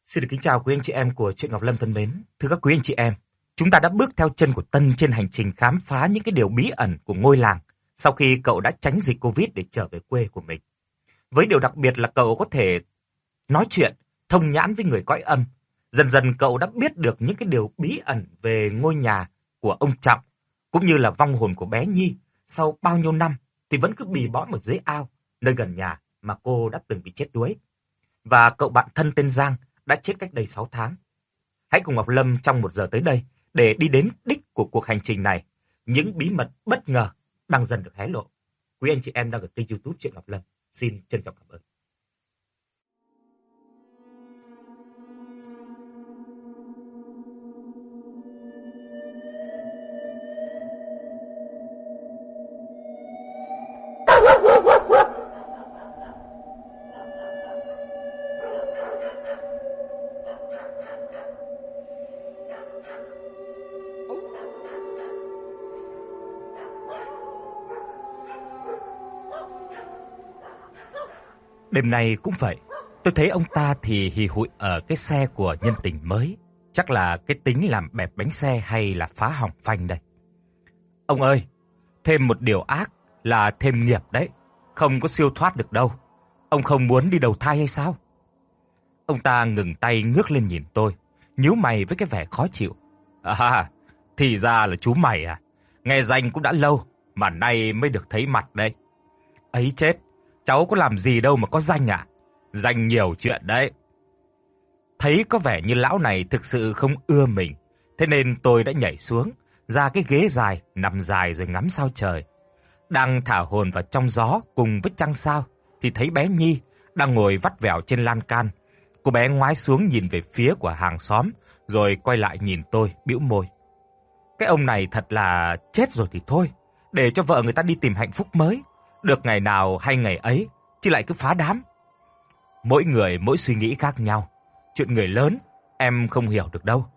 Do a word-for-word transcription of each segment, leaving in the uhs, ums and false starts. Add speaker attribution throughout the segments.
Speaker 1: Xin được kính chào quý anh chị em của Truyện Ngọc Lâm thân mến. Thưa các quý anh chị em, chúng ta đã bước theo chân của Tân trên hành trình khám phá những cái điều bí ẩn của ngôi làng sau khi cậu đã tránh dịch Covid để trở về quê của mình. Với điều đặc biệt là cậu có thể nói chuyện, thông nhãn với người cõi âm. Dần dần cậu đã biết được những cái điều bí ẩn về ngôi nhà của ông Trọng, cũng như là vong hồn của bé Nhi sau bao nhiêu năm thì vẫn cứ bì bõm ở dưới ao, nơi gần nhà mà cô đã từng bị chết đuối. Và cậu bạn thân tên Giang đã chết cách đây sáu tháng. Hãy cùng Ngọc Lâm trong một giờ tới đây để đi đến đích của cuộc hành trình này. Những bí mật bất ngờ đang dần được hé lộ. Quý anh chị em đang ở kênh YouTube Truyện Ngọc Lâm. Xin trân trọng cảm ơn. Đêm nay cũng vậy, tôi thấy ông ta thì hì hụi ở cái xe của nhân tình mới. Chắc là cái tính làm bẹp bánh xe hay là phá hỏng phanh đây. Ông ơi, thêm một điều ác là thêm nghiệp đấy, không có siêu thoát được đâu. Ông không muốn đi đầu thai hay sao? Ông ta ngừng tay ngước lên nhìn tôi, nhíu mày với cái vẻ khó chịu. À, thì ra là chú mày à, nghe danh cũng đã lâu, mà nay mới được thấy mặt đây. Ấy chết, cháu có làm gì đâu mà có danh à? Danh nhiều chuyện đấy. Thấy có vẻ như lão này thực sự không ưa mình, thế nên tôi đã nhảy xuống, ra cái ghế dài, nằm dài rồi ngắm sao trời. Đang thả hồn vào trong gió cùng với trăng sao, thì thấy bé Nhi đang ngồi vắt vẻo trên lan can. Cô bé ngoái xuống nhìn về phía của hàng xóm, rồi quay lại nhìn tôi, bĩu môi. Cái ông này thật là chết rồi thì thôi, để cho vợ người ta đi tìm hạnh phúc mới. Được ngày nào hay ngày ấy, chứ lại cứ phá đám. Mỗi người mỗi suy nghĩ khác nhau. Chuyện người lớn, em không hiểu được đâu.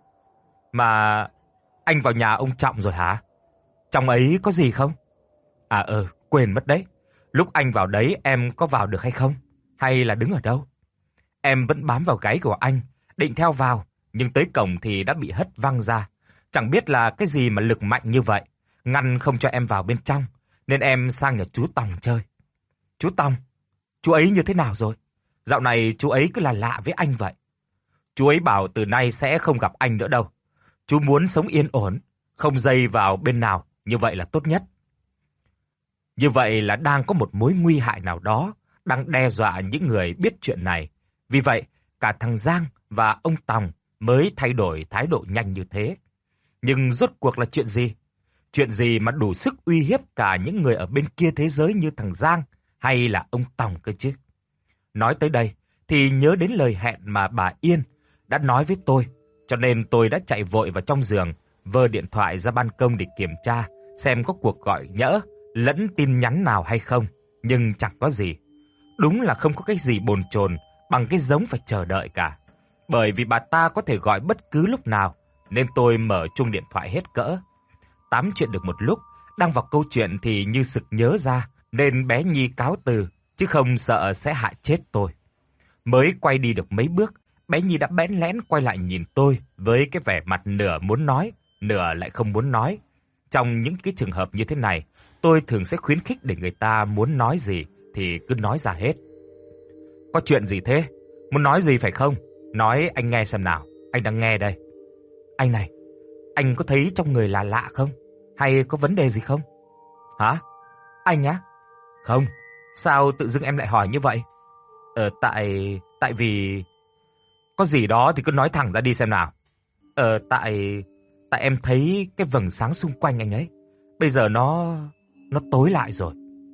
Speaker 1: Mà anh vào nhà ông Trọng rồi hả? Trong ấy có gì không? À ờ, quên mất đấy. Lúc anh vào đấy em có vào được hay không? Hay là đứng ở đâu? Em vẫn bám vào gáy của anh, định theo vào, nhưng tới cổng thì đã bị hất văng ra. Chẳng biết là cái gì mà lực mạnh như vậy, ngăn không cho em vào bên trong. Nên em sang nhà chú Tòng chơi. Chú Tòng? Chú ấy như thế nào rồi? Dạo này chú ấy cứ là lạ với anh vậy. Chú ấy bảo từ nay sẽ không gặp anh nữa đâu. Chú muốn sống yên ổn, không dây vào bên nào, như vậy là tốt nhất. Như vậy là đang có một mối nguy hại nào đó đang đe dọa những người biết chuyện này. Vì vậy, cả thằng Giang và ông Tòng mới thay đổi thái độ nhanh như thế. Nhưng rốt cuộc là chuyện gì? Chuyện gì mà đủ sức uy hiếp cả những người ở bên kia thế giới như thằng Giang hay là ông Tòng cơ chứ? Nói tới đây thì nhớ đến lời hẹn mà bà Yên đã nói với tôi, cho nên tôi đã chạy vội vào trong giường, vơ điện thoại ra ban công để kiểm tra xem có cuộc gọi nhỡ lẫn tin nhắn nào hay không, nhưng chẳng có gì. Đúng là không có cái gì bồn chồn bằng cái giống phải chờ đợi cả. Bởi vì bà ta có thể gọi bất cứ lúc nào, nên tôi mở chuông điện thoại hết cỡ. Tám chuyện được một lúc, đang vào câu chuyện thì như sực nhớ ra, nên bé Nhi cáo từ, chứ không sợ sẽ hại chết tôi. Mới quay đi được mấy bước, bé Nhi đã bẽn lẽn quay lại nhìn tôi với cái vẻ mặt nửa muốn nói, nửa lại không muốn nói. Trong những cái trường hợp như thế này, tôi thường sẽ khuyến khích để người ta muốn nói gì thì cứ nói ra hết. Có chuyện gì thế? Muốn nói gì phải không? Nói anh nghe xem nào, anh đang nghe đây. Anh này, anh có thấy trong người lạ lạ không? Hay có vấn đề gì không? Hả? Anh á? Không, sao tự dưng em lại hỏi như vậy? Ờ, tại... tại vì... Có gì đó thì cứ nói thẳng ra đi xem nào. Ờ, tại... Tại em thấy cái vầng sáng xung quanh anh ấy. Bây giờ nó... nó tối lại rồi.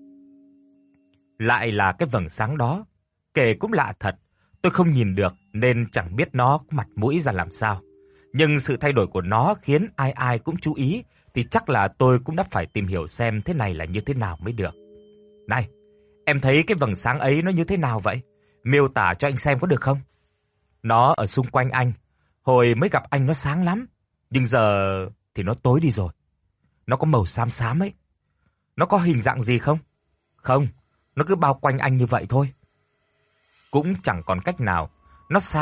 Speaker 1: Lại là cái vầng sáng đó. Kể cũng lạ thật. Tôi không nhìn được nên chẳng biết nó có mặt mũi ra làm sao. Nhưng sự thay đổi của nó khiến ai ai cũng chú ý, thì chắc là tôi cũng đã phải tìm hiểu xem thế này là như thế nào mới được. Này, em thấy cái vầng sáng ấy nó như thế nào vậy? Miêu tả cho anh xem có được không? Nó ở xung quanh anh. Hồi mới gặp anh nó sáng lắm, nhưng giờ thì nó tối đi rồi. Nó có màu xám xám ấy. Nó có hình dạng gì không? Không, nó cứ bao quanh anh như vậy thôi. Cũng chẳng còn cách nào. Nó sáng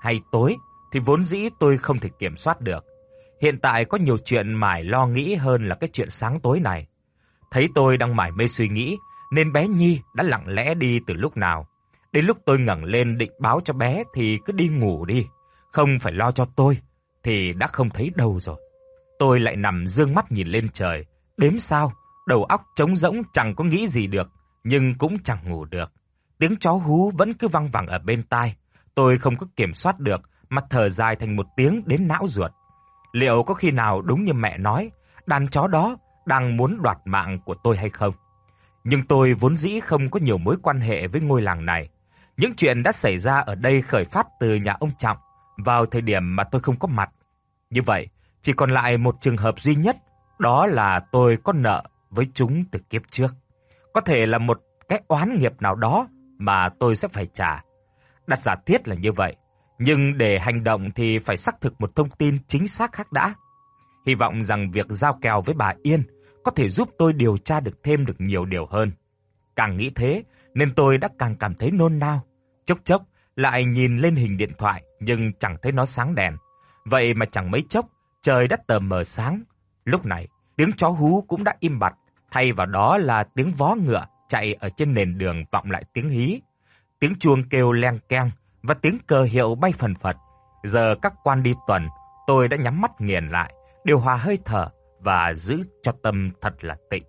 Speaker 1: hay tối thì vốn dĩ tôi không thể kiểm soát được. Hiện tại có nhiều chuyện mải lo nghĩ hơn là cái chuyện sáng tối này. Thấy tôi đang mải mê suy nghĩ nên bé Nhi đã lặng lẽ đi từ lúc nào. Đến lúc tôi ngẩng lên định báo cho bé thì cứ đi ngủ đi, không phải lo cho tôi thì đã không thấy đâu rồi. Tôi lại nằm dương mắt nhìn lên trời, đếm sao, đầu óc trống rỗng chẳng có nghĩ gì được, nhưng cũng chẳng ngủ được. Tiếng chó hú vẫn cứ văng vẳng ở bên tai, tôi không có kiểm soát được mà thở dài thành một tiếng đến não ruột. Liệu có khi nào đúng như mẹ nói, đàn chó đó đang muốn đoạt mạng của tôi hay không? Nhưng tôi vốn dĩ không có nhiều mối quan hệ với ngôi làng này. Những chuyện đã xảy ra ở đây khởi phát từ nhà ông Trọng vào thời điểm mà tôi không có mặt. Như vậy, chỉ còn lại một trường hợp duy nhất, đó là tôi có nợ với chúng từ kiếp trước. Có thể là một cái oán nghiệp nào đó mà tôi sẽ phải trả. Đặt giả thiết là như vậy, nhưng để hành động thì phải xác thực một thông tin chính xác khác đã. Hy vọng rằng việc giao kèo với bà Yên có thể giúp tôi điều tra được thêm được nhiều điều hơn. Càng nghĩ thế nên tôi đã càng cảm thấy nôn nao. Chốc chốc lại nhìn lên hình điện thoại nhưng chẳng thấy nó sáng đèn. Vậy mà chẳng mấy chốc trời đã tờ mờ sáng. Lúc này tiếng chó hú cũng đã im bặt, thay vào đó là tiếng vó ngựa chạy ở trên nền đường vọng lại tiếng hí. Tiếng chuông kêu leng keng và tiếng cờ hiệu bay phần phật. Giờ các quan đi tuần, tôi đã nhắm mắt nghiền lại, điều hòa hơi thở và giữ cho tâm thật là tịnh.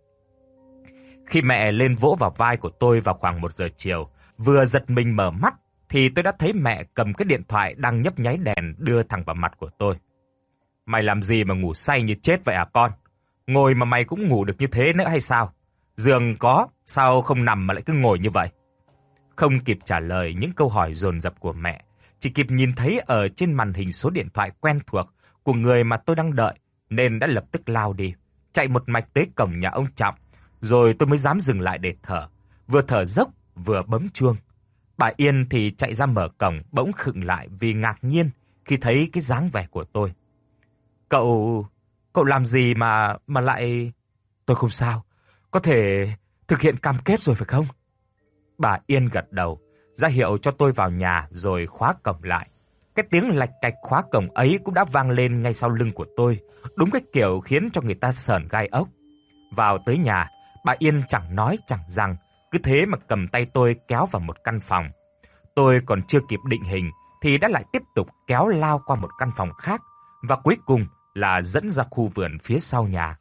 Speaker 1: Khi mẹ lên vỗ vào vai của tôi vào khoảng một giờ chiều, vừa giật mình mở mắt thì tôi đã thấy mẹ cầm cái điện thoại đang nhấp nháy đèn đưa thẳng vào mặt của tôi. Mày làm gì mà ngủ say như chết vậy à con? Ngồi mà mày cũng ngủ được như thế nữa hay sao? Giường có, sao không nằm mà lại cứ ngồi như vậy? Không kịp trả lời những câu hỏi dồn dập của mẹ, chỉ kịp nhìn thấy ở trên màn hình số điện thoại quen thuộc của người mà tôi đang đợi, nên đã lập tức lao đi, chạy một mạch tới cổng nhà ông Trọng, rồi tôi mới dám dừng lại để thở, vừa thở dốc vừa bấm chuông. Bà Yên thì chạy ra mở cổng, bỗng khựng lại vì ngạc nhiên khi thấy cái dáng vẻ của tôi. Cậu, cậu làm gì mà mà lại... Tôi không sao, có thể thực hiện cam kết rồi phải không? Bà Yên gật đầu, ra hiệu cho tôi vào nhà rồi khóa cổng lại. Cái tiếng lạch cạch khóa cổng ấy cũng đã vang lên ngay sau lưng của tôi, đúng cái kiểu khiến cho người ta sởn gai ốc. Vào tới nhà, bà Yên chẳng nói chẳng rằng, cứ thế mà cầm tay tôi kéo vào một căn phòng. Tôi còn chưa kịp định hình thì đã lại tiếp tục kéo lao qua một căn phòng khác và cuối cùng là dẫn ra khu vườn phía sau nhà.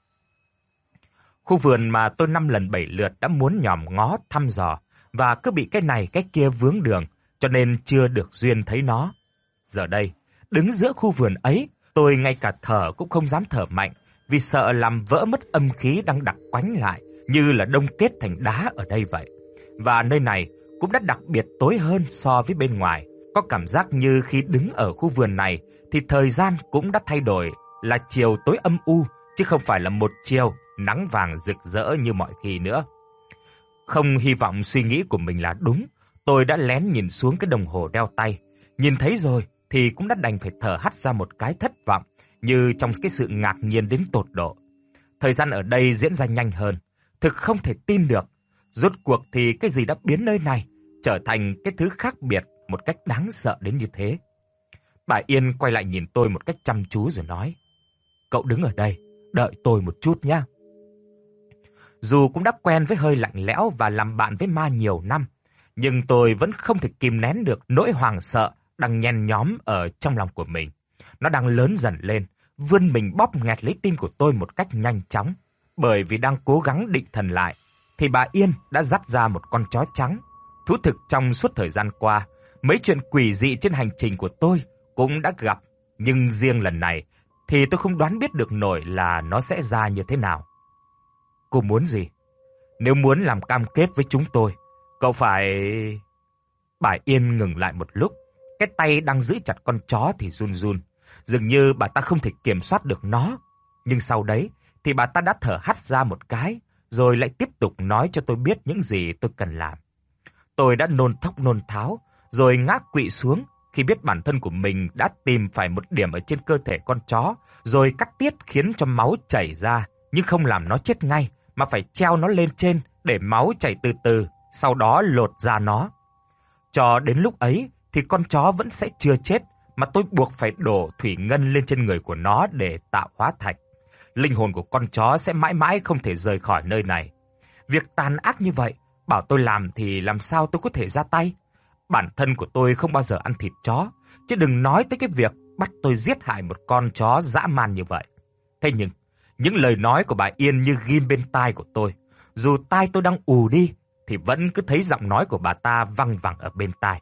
Speaker 1: Khu vườn mà tôi năm lần bảy lượt đã muốn nhòm ngó thăm dò và cứ bị cái này cái kia vướng đường, cho nên chưa được duyên thấy nó. Giờ đây, đứng giữa khu vườn ấy, tôi ngay cả thở cũng không dám thở mạnh vì sợ làm vỡ mất âm khí đang đặc quánh lại, như là đông kết thành đá ở đây vậy. Và nơi này cũng đã đặc biệt tối hơn so với bên ngoài. Có cảm giác như khi đứng ở khu vườn này thì thời gian cũng đã thay đổi, là chiều tối âm u chứ không phải là một chiều nắng vàng rực rỡ như mọi khi nữa. Không hy vọng suy nghĩ của mình là đúng, tôi đã lén nhìn xuống cái đồng hồ đeo tay. Nhìn thấy rồi thì cũng đã đành phải thở hắt ra một cái thất vọng, như trong cái sự ngạc nhiên đến tột độ. Thời gian ở đây diễn ra nhanh hơn, thực không thể tin được. Rốt cuộc thì cái gì đã biến nơi này trở thành cái thứ khác biệt một cách đáng sợ đến như thế. Bà Yên quay lại nhìn tôi một cách chăm chú rồi nói: Cậu đứng ở đây, đợi tôi một chút nhé. Dù cũng đã quen với hơi lạnh lẽo và làm bạn với ma nhiều năm, nhưng tôi vẫn không thể kìm nén được nỗi hoảng sợ đang nhen nhóm ở trong lòng của mình. Nó đang lớn dần lên, vươn mình bóp nghẹt lấy tim của tôi một cách nhanh chóng. Bởi vì đang cố gắng định thần lại, thì bà Yên đã dắt ra một con chó trắng. Thú thực trong suốt thời gian qua, mấy chuyện quỷ dị trên hành trình của tôi cũng đã gặp, nhưng riêng lần này thì tôi không đoán biết được nổi là nó sẽ ra như thế nào. Cô muốn gì? Nếu muốn làm cam kết với chúng tôi, cậu phải... Bà Yên ngừng lại một lúc, cái tay đang giữ chặt con chó thì run run, dường như bà ta không thể kiểm soát được nó. Nhưng sau đấy thì bà ta đã thở hắt ra một cái, rồi lại tiếp tục nói cho tôi biết những gì tôi cần làm. Tôi đã nôn thốc nôn tháo, rồi ngã quỵ xuống khi biết bản thân của mình đã tìm phải một điểm ở trên cơ thể con chó, rồi cắt tiết khiến cho máu chảy ra, nhưng không làm nó chết ngay, mà phải treo nó lên trên để máu chảy từ từ, sau đó lột ra nó. Cho đến lúc ấy thì con chó vẫn sẽ chưa chết, mà tôi buộc phải đổ thủy ngân lên trên người của nó để tạo hóa thạch. Linh hồn của con chó sẽ mãi mãi không thể rời khỏi nơi này. Việc tàn ác như vậy, bảo tôi làm thì làm sao tôi có thể ra tay? Bản thân của tôi không bao giờ ăn thịt chó, chứ đừng nói tới cái việc bắt tôi giết hại một con chó dã man như vậy. Thế nhưng, những lời nói của bà Yên như ghim bên tai của tôi. Dù tai tôi đang ù đi, thì vẫn cứ thấy giọng nói của bà ta văng vẳng ở bên tai.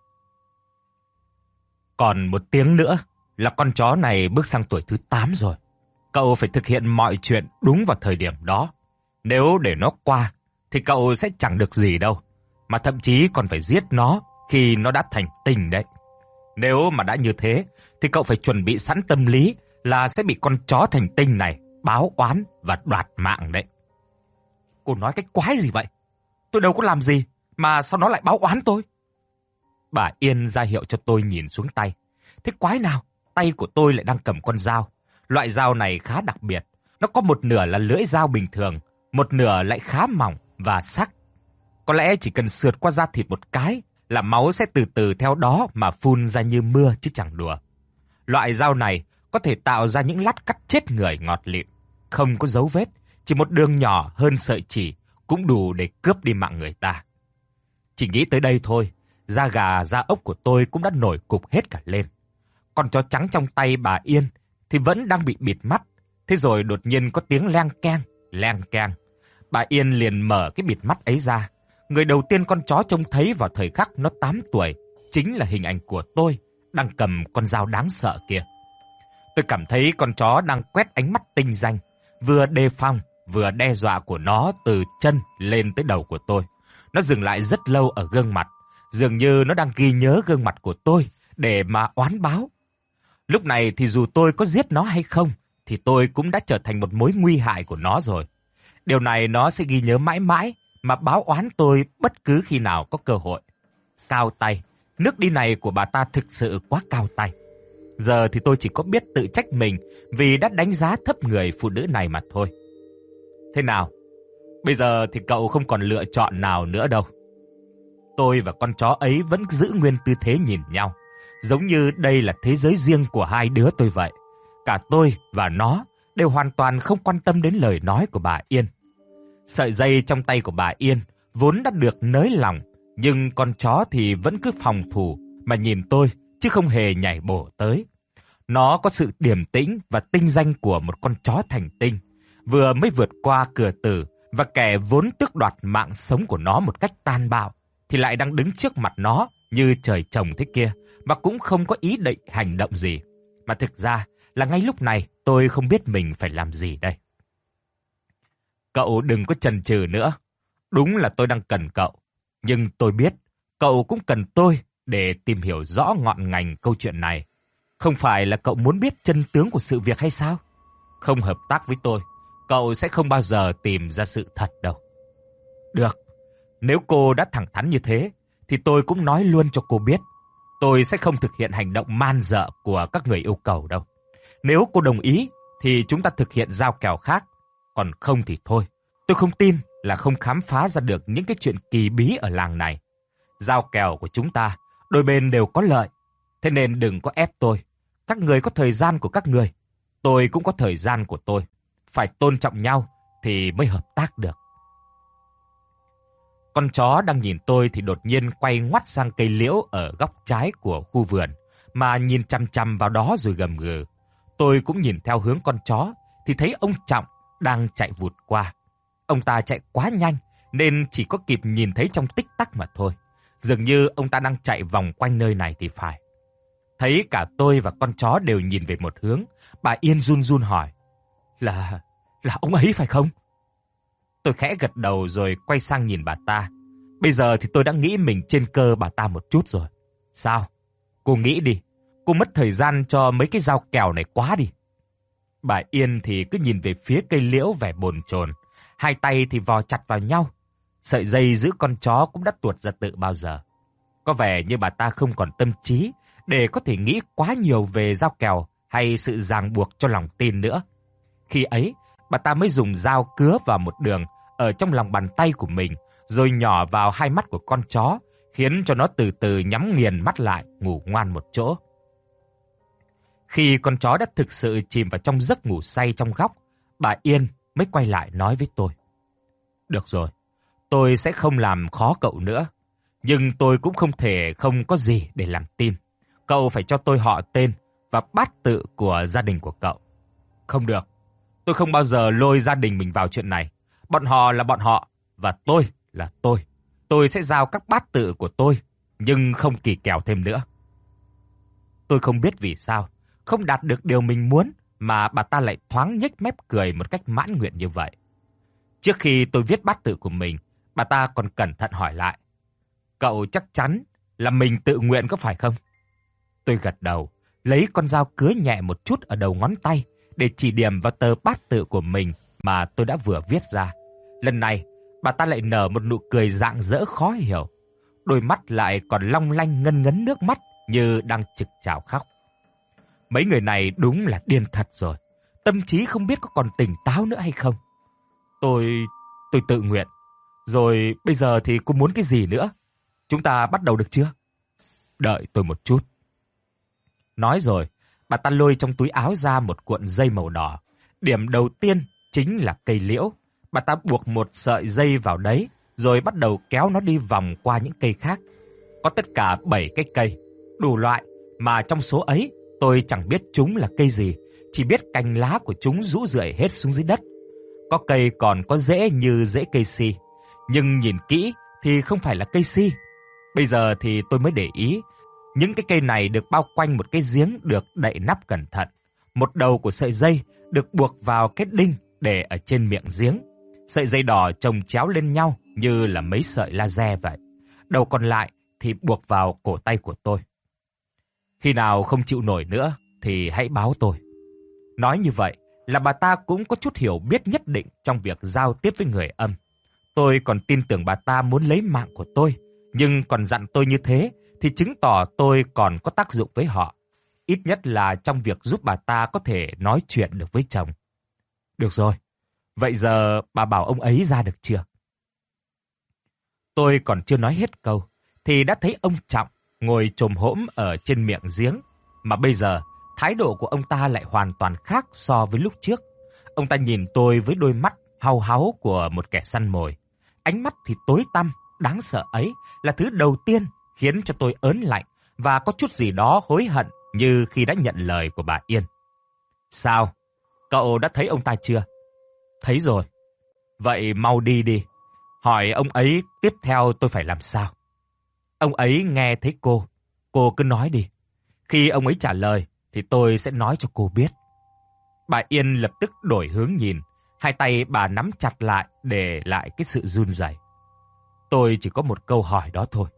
Speaker 1: Còn một tiếng nữa là con chó này bước sang tuổi thứ tám rồi. Cậu phải thực hiện mọi chuyện đúng vào thời điểm đó. Nếu để nó qua, thì cậu sẽ chẳng được gì đâu, mà thậm chí còn phải giết nó khi nó đã thành tinh đấy. Nếu mà đã như thế, thì cậu phải chuẩn bị sẵn tâm lý là sẽ bị con chó thành tinh này báo oán và đoạt mạng đấy. Cô nói cái quái gì vậy? Tôi đâu có làm gì, mà sao nó lại báo oán tôi? Bà Yên ra hiệu cho tôi nhìn xuống tay. Thế quái nào, tay của tôi lại đang cầm con dao. Loại dao này khá đặc biệt. Nó có một nửa là lưỡi dao bình thường, một nửa lại khá mỏng và sắc. Có lẽ chỉ cần sượt qua da thịt một cái là máu sẽ từ từ theo đó mà phun ra như mưa chứ chẳng đùa. Loại dao này có thể tạo ra những lát cắt chết người ngọt lịm, không có dấu vết, chỉ một đường nhỏ hơn sợi chỉ cũng đủ để cướp đi mạng người ta. Chỉ nghĩ tới đây thôi, da gà da ốc của tôi cũng đã nổi cục hết cả lên. Con chó trắng trong tay bà Yên thì vẫn đang bị bịt mắt. Thế rồi đột nhiên có tiếng leng keng, leng keng. Bà Yên liền mở cái bịt mắt ấy ra. Người đầu tiên con chó trông thấy vào thời khắc nó tám tuổi chính là hình ảnh của tôi đang cầm con dao đáng sợ kia. Tôi cảm thấy con chó đang quét ánh mắt tinh danh, vừa đề phòng vừa đe dọa của nó từ chân lên tới đầu của tôi. Nó dừng lại rất lâu ở gương mặt, dường như nó đang ghi nhớ gương mặt của tôi để mà oán báo. Lúc này thì dù tôi có giết nó hay không, thì tôi cũng đã trở thành một mối nguy hại của nó rồi. Điều này nó sẽ ghi nhớ mãi mãi mà báo oán tôi bất cứ khi nào có cơ hội. Cao tay, nước đi này của bà ta thực sự quá cao tay. Giờ thì tôi chỉ có biết tự trách mình vì đã đánh giá thấp người phụ nữ này mà thôi. Thế nào? Bây giờ thì cậu không còn lựa chọn nào nữa đâu. Tôi và con chó ấy vẫn giữ nguyên tư thế nhìn nhau, giống như đây là thế giới riêng của hai đứa tôi vậy. Cả tôi và nó đều hoàn toàn không quan tâm đến lời nói của bà Yên. Sợi dây trong tay của bà Yên vốn đã được nới lỏng, nhưng con chó thì vẫn cứ phòng thủ mà nhìn tôi, chứ không hề nhảy bổ tới. Nó có sự điềm tĩnh và tinh danh của một con chó thành tinh, vừa mới vượt qua cửa tử, và kẻ vốn tước đoạt mạng sống của nó một cách tàn bạo thì lại đang đứng trước mặt nó như trời trồng thế kia, và cũng không có ý định hành động gì. Mà thực ra là ngay lúc này tôi không biết mình phải làm gì đây. Cậu đừng có chần chừ nữa. Đúng là tôi đang cần cậu, nhưng tôi biết cậu cũng cần tôi để tìm hiểu rõ ngọn ngành câu chuyện này. Không phải là cậu muốn biết chân tướng của sự việc hay sao? Không hợp tác với tôi, cậu sẽ không bao giờ tìm ra sự thật đâu. Được, nếu cô đã thẳng thắn như thế, thì tôi cũng nói luôn cho cô biết. Tôi sẽ không thực hiện hành động man dợ của các người yêu cầu đâu. Nếu cô đồng ý, thì chúng ta thực hiện giao kèo khác. Còn không thì thôi, tôi không tin là không khám phá ra được những cái chuyện kỳ bí ở làng này. Giao kèo của chúng ta, đôi bên đều có lợi. Thế nên đừng có ép tôi. Các người có thời gian của các người, tôi cũng có thời gian của tôi. Phải tôn trọng nhau thì mới hợp tác được. Con chó đang nhìn tôi thì đột nhiên quay ngoắt sang cây liễu ở góc trái của khu vườn, mà nhìn chằm chằm vào đó rồi gầm gừ. Tôi cũng nhìn theo hướng con chó thì thấy ông Trọng đang chạy vụt qua. Ông ta chạy quá nhanh nên chỉ có kịp nhìn thấy trong tích tắc mà thôi. Dường như ông ta đang chạy vòng quanh nơi này thì phải. Thấy cả tôi và con chó đều nhìn về một hướng, bà Yên run run hỏi: Là... là ông ấy phải không? Tôi khẽ gật đầu rồi quay sang nhìn bà ta. Bây giờ thì tôi đã nghĩ mình trên cơ bà ta một chút rồi. Sao? Cô nghĩ đi. Cô mất thời gian cho mấy cái dao kèo này quá đi. Bà Yên thì cứ nhìn về phía cây liễu vẻ bồn chồn, hai tay thì vò chặt vào nhau. Sợi dây giữ con chó cũng đã tuột ra tự bao giờ. Có vẻ như bà ta không còn tâm trí để có thể nghĩ quá nhiều về dao kèo hay sự ràng buộc cho lòng tin nữa. Khi ấy, bà ta mới dùng dao cứa vào một đường ở trong lòng bàn tay của mình, rồi nhỏ vào hai mắt của con chó, khiến cho nó từ từ nhắm nghiền mắt lại, ngủ ngoan một chỗ. Khi con chó đã thực sự chìm vào trong giấc ngủ say trong góc, bà Yên mới quay lại nói với tôi. Được rồi, tôi sẽ không làm khó cậu nữa, nhưng tôi cũng không thể không có gì để làm tin. Cậu phải cho tôi họ tên và bát tự của gia đình của cậu. Không được, tôi không bao giờ lôi gia đình mình vào chuyện này. Bọn họ là bọn họ, và tôi là tôi. Tôi sẽ giao các bát tự của tôi, nhưng không kỳ kèo thêm nữa. Tôi không biết vì sao, không đạt được điều mình muốn mà bà ta lại thoáng nhếch mép cười một cách mãn nguyện như vậy. Trước khi tôi viết bát tự của mình, bà ta còn cẩn thận hỏi lại. Cậu chắc chắn là mình tự nguyện có phải không? Tôi gật đầu, lấy con dao cứa nhẹ một chút ở đầu ngón tay để chỉ điểm vào tờ bát tự của mình mà tôi đã vừa viết ra. Lần này, bà ta lại nở một nụ cười rạng rỡ khó hiểu. Đôi mắt lại còn long lanh ngân ngấn nước mắt như đang trực trào khóc. Mấy người này đúng là điên thật rồi. Tâm trí không biết có còn tỉnh táo nữa hay không. Tôi... tôi tự nguyện. Rồi bây giờ thì cô muốn cái gì nữa? Chúng ta bắt đầu được chưa? Đợi tôi một chút. Nói rồi, bà ta lôi trong túi áo ra một cuộn dây màu đỏ. Điểm đầu tiên chính là cây liễu. Bà ta buộc một sợi dây vào đấy, rồi bắt đầu kéo nó đi vòng qua những cây khác. Có tất cả bảy cái cây, đủ loại, mà trong số ấy tôi chẳng biết chúng là cây gì, chỉ biết cành lá của chúng rũ rượi hết xuống dưới đất. Có cây còn có rễ như rễ cây si, nhưng nhìn kỹ thì không phải là cây si. Bây giờ thì tôi mới để ý, những cái cây này được bao quanh một cái giếng được đậy nắp cẩn thận. Một đầu của sợi dây được buộc vào cái đinh để ở trên miệng giếng. Sợi dây đỏ chồng chéo lên nhau như là mấy sợi laser vậy. Đầu còn lại thì buộc vào cổ tay của tôi. Khi nào không chịu nổi nữa thì hãy báo tôi. Nói như vậy là bà ta cũng có chút hiểu biết nhất định trong việc giao tiếp với người âm. Tôi còn tin tưởng bà ta muốn lấy mạng của tôi, nhưng còn dặn tôi như thế thì chứng tỏ tôi còn có tác dụng với họ. Ít nhất là trong việc giúp bà ta có thể nói chuyện được với chồng. Được rồi, vậy giờ bà bảo ông ấy ra được chưa? Tôi còn chưa nói hết câu, thì đã thấy ông Trọng ngồi chồm hổm ở trên miệng giếng, mà bây giờ thái độ của ông ta lại hoàn toàn khác so với lúc trước. Ông ta nhìn tôi với đôi mắt hau háu của một kẻ săn mồi. Ánh mắt thì tối tăm, đáng sợ ấy là thứ đầu tiên khiến cho tôi ớn lạnh và có chút gì đó hối hận như khi đã nhận lời của bà Yên. Sao? Cậu đã thấy ông ta chưa? Thấy rồi. Vậy mau đi đi. Hỏi ông ấy tiếp theo tôi phải làm sao? Ông ấy nghe thấy cô. Cô cứ nói đi. Khi ông ấy trả lời thì tôi sẽ nói cho cô biết. Bà Yên lập tức đổi hướng nhìn. Hai tay bà nắm chặt lại để lại cái sự run rẩy. Tôi chỉ có một câu hỏi đó thôi.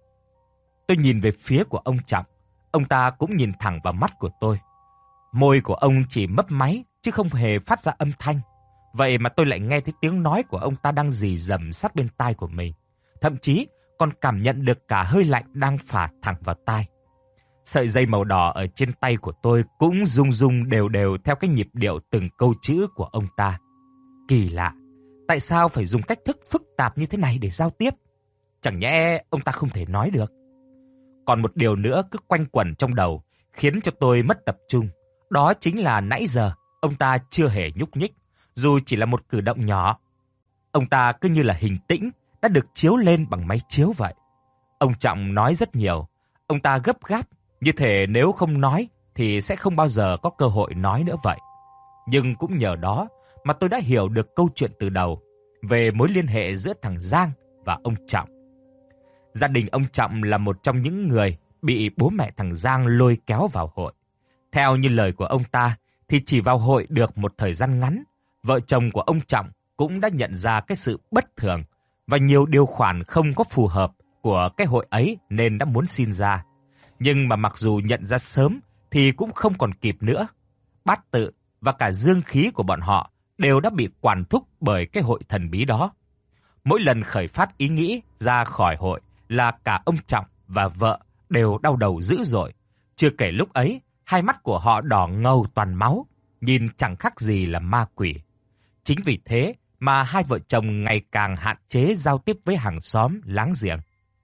Speaker 1: Tôi nhìn về phía của ông Trọng. Ông ta cũng nhìn thẳng vào mắt của tôi. Môi của ông chỉ mấp máy chứ không hề phát ra âm thanh. Vậy mà tôi lại nghe thấy tiếng nói của ông ta đang rì rầm sát bên tai của mình. Thậm chí còn cảm nhận được cả hơi lạnh đang phả thẳng vào tai. Sợi dây màu đỏ ở trên tay của tôi cũng rung rung đều đều theo cái nhịp điệu từng câu chữ của ông ta. Kỳ lạ, tại sao phải dùng cách thức phức tạp như thế này để giao tiếp? Chẳng nhẽ ông ta không thể nói được? Còn một điều nữa cứ quanh quẩn trong đầu, khiến cho tôi mất tập trung. Đó chính là nãy giờ, ông ta chưa hề nhúc nhích, dù chỉ là một cử động nhỏ. Ông ta cứ như là hình tĩnh, đã được chiếu lên bằng máy chiếu vậy. Ông Trọng nói rất nhiều, ông ta gấp gáp, như thể nếu không nói thì sẽ không bao giờ có cơ hội nói nữa vậy. Nhưng cũng nhờ đó mà tôi đã hiểu được câu chuyện từ đầu, về mối liên hệ giữa thằng Giang và ông Trọng. Gia đình ông Trọng là một trong những người bị bố mẹ thằng Giang lôi kéo vào hội. Theo như lời của ông ta, thì chỉ vào hội được một thời gian ngắn, vợ chồng của ông Trọng cũng đã nhận ra cái sự bất thường và nhiều điều khoản không có phù hợp của cái hội ấy nên đã muốn xin ra. Nhưng mà mặc dù nhận ra sớm thì cũng không còn kịp nữa. Bát tự và cả dương khí của bọn họ đều đã bị quản thúc bởi cái hội thần bí đó. Mỗi lần khởi phát ý nghĩ ra khỏi hội là cả ông Trọng và vợ đều đau đầu dữ dội. Chưa kể lúc ấy, hai mắt của họ đỏ ngầu toàn máu, nhìn chẳng khác gì là ma quỷ. Chính vì thế mà hai vợ chồng ngày càng hạn chế giao tiếp với hàng xóm láng giềng.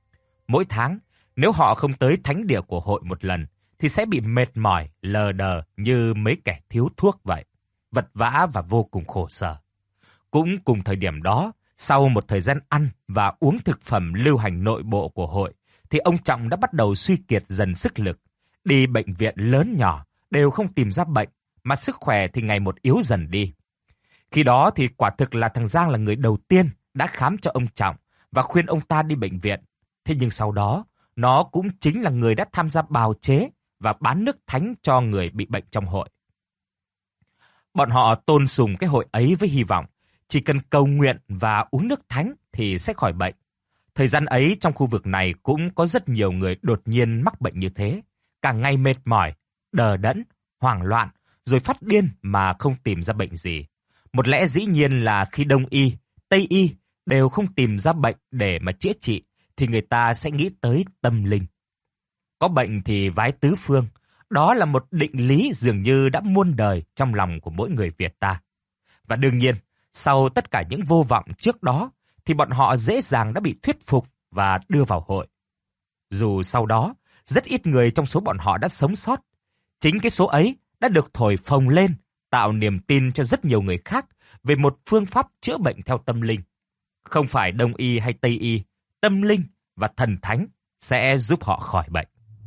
Speaker 1: Mỗi tháng, nếu họ không tới thánh địa của hội một lần, thì sẽ bị mệt mỏi, lờ đờ như mấy kẻ thiếu thuốc vậy, vật vã và vô cùng khổ sở. Cũng cùng thời điểm đó, sau một thời gian ăn và uống thực phẩm lưu hành nội bộ của hội, thì ông Trọng đã bắt đầu suy kiệt dần sức lực. Đi bệnh viện lớn nhỏ đều không tìm ra bệnh, mà sức khỏe thì ngày một yếu dần đi. Khi đó thì quả thực là thằng Giang là người đầu tiên đã khám cho ông Trọng và khuyên ông ta đi bệnh viện. Thế nhưng sau đó, nó cũng chính là người đã tham gia bào chế và bán nước thánh cho người bị bệnh trong hội. Bọn họ tôn sùng cái hội ấy với hy vọng chỉ cần cầu nguyện và uống nước thánh thì sẽ khỏi bệnh. Thời gian ấy trong khu vực này cũng có rất nhiều người đột nhiên mắc bệnh như thế, cả ngày mệt mỏi, đờ đẫn, hoảng loạn, rồi phát điên mà không tìm ra bệnh gì. Một lẽ dĩ nhiên là khi Đông y, Tây y đều không tìm ra bệnh để mà chữa trị, thì người ta sẽ nghĩ tới tâm linh. Có bệnh thì vái tứ phương, đó là một định lý dường như đã muôn đời trong lòng của mỗi người Việt ta. Và đương nhiên, sau tất cả những vô vọng trước đó, thì bọn họ dễ dàng đã bị thuyết phục và đưa vào hội. Dù sau đó, rất ít người trong số bọn họ đã sống sót. Chính cái số ấy đã được thổi phồng lên, tạo niềm tin cho rất nhiều người khác về một phương pháp chữa bệnh theo tâm linh. Không phải Đông y hay Tây y, tâm linh và thần thánh sẽ giúp họ khỏi bệnh.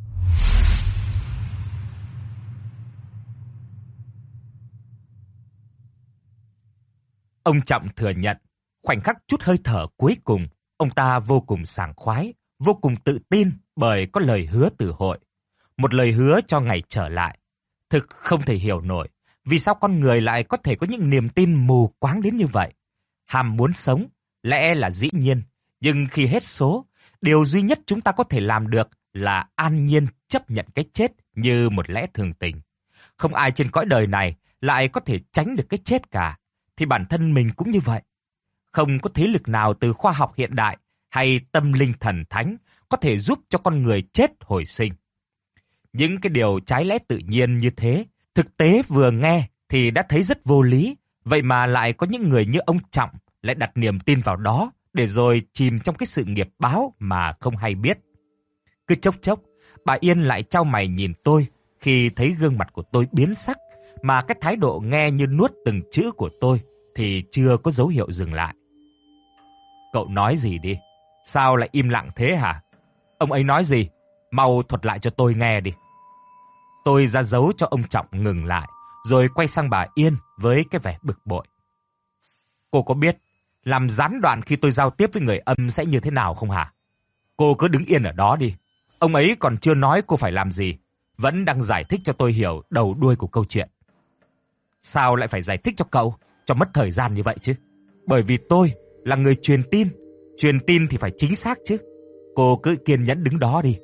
Speaker 1: Ông Trọng thừa nhận, khoảnh khắc chút hơi thở cuối cùng, ông ta vô cùng sảng khoái, vô cùng tự tin bởi có lời hứa từ hội. Một lời hứa cho ngày trở lại. Thực không thể hiểu nổi, vì sao con người lại có thể có những niềm tin mù quáng đến như vậy. Ham muốn sống, lẽ là dĩ nhiên, nhưng khi hết số, điều duy nhất chúng ta có thể làm được là an nhiên chấp nhận cái chết như một lẽ thường tình. Không ai trên cõi đời này lại có thể tránh được cái chết cả, thì bản thân mình cũng như vậy. Không có thế lực nào từ khoa học hiện đại hay tâm linh thần thánh có thể giúp cho con người chết hồi sinh. Những cái điều trái lẽ tự nhiên như thế, thực tế vừa nghe thì đã thấy rất vô lý, vậy mà lại có những người như ông Trọng lại đặt niềm tin vào đó để rồi chìm trong cái sự nghiệp báo mà không hay biết. Cứ chốc chốc, bà Yên lại chau mày nhìn tôi khi thấy gương mặt của tôi biến sắc, mà cái thái độ nghe như nuốt từng chữ của tôi thì chưa có dấu hiệu dừng lại. Cậu nói gì đi? Sao lại im lặng thế hả? Ông ấy nói gì? Mau thuật lại cho tôi nghe đi. Tôi ra dấu cho ông Trọng ngừng lại, rồi quay sang bà Yên với cái vẻ bực bội. Cô có biết làm gián đoạn khi tôi giao tiếp với người âm sẽ như thế nào không hả? Cô cứ đứng yên ở đó đi. Ông ấy còn chưa nói cô phải làm gì, vẫn đang giải thích cho tôi hiểu đầu đuôi của câu chuyện. Sao lại phải giải thích cho cậu, cho mất thời gian như vậy chứ? Bởi vì tôi là người truyền tin, truyền tin thì phải chính xác chứ. Cô cứ kiên nhẫn đứng đó đi.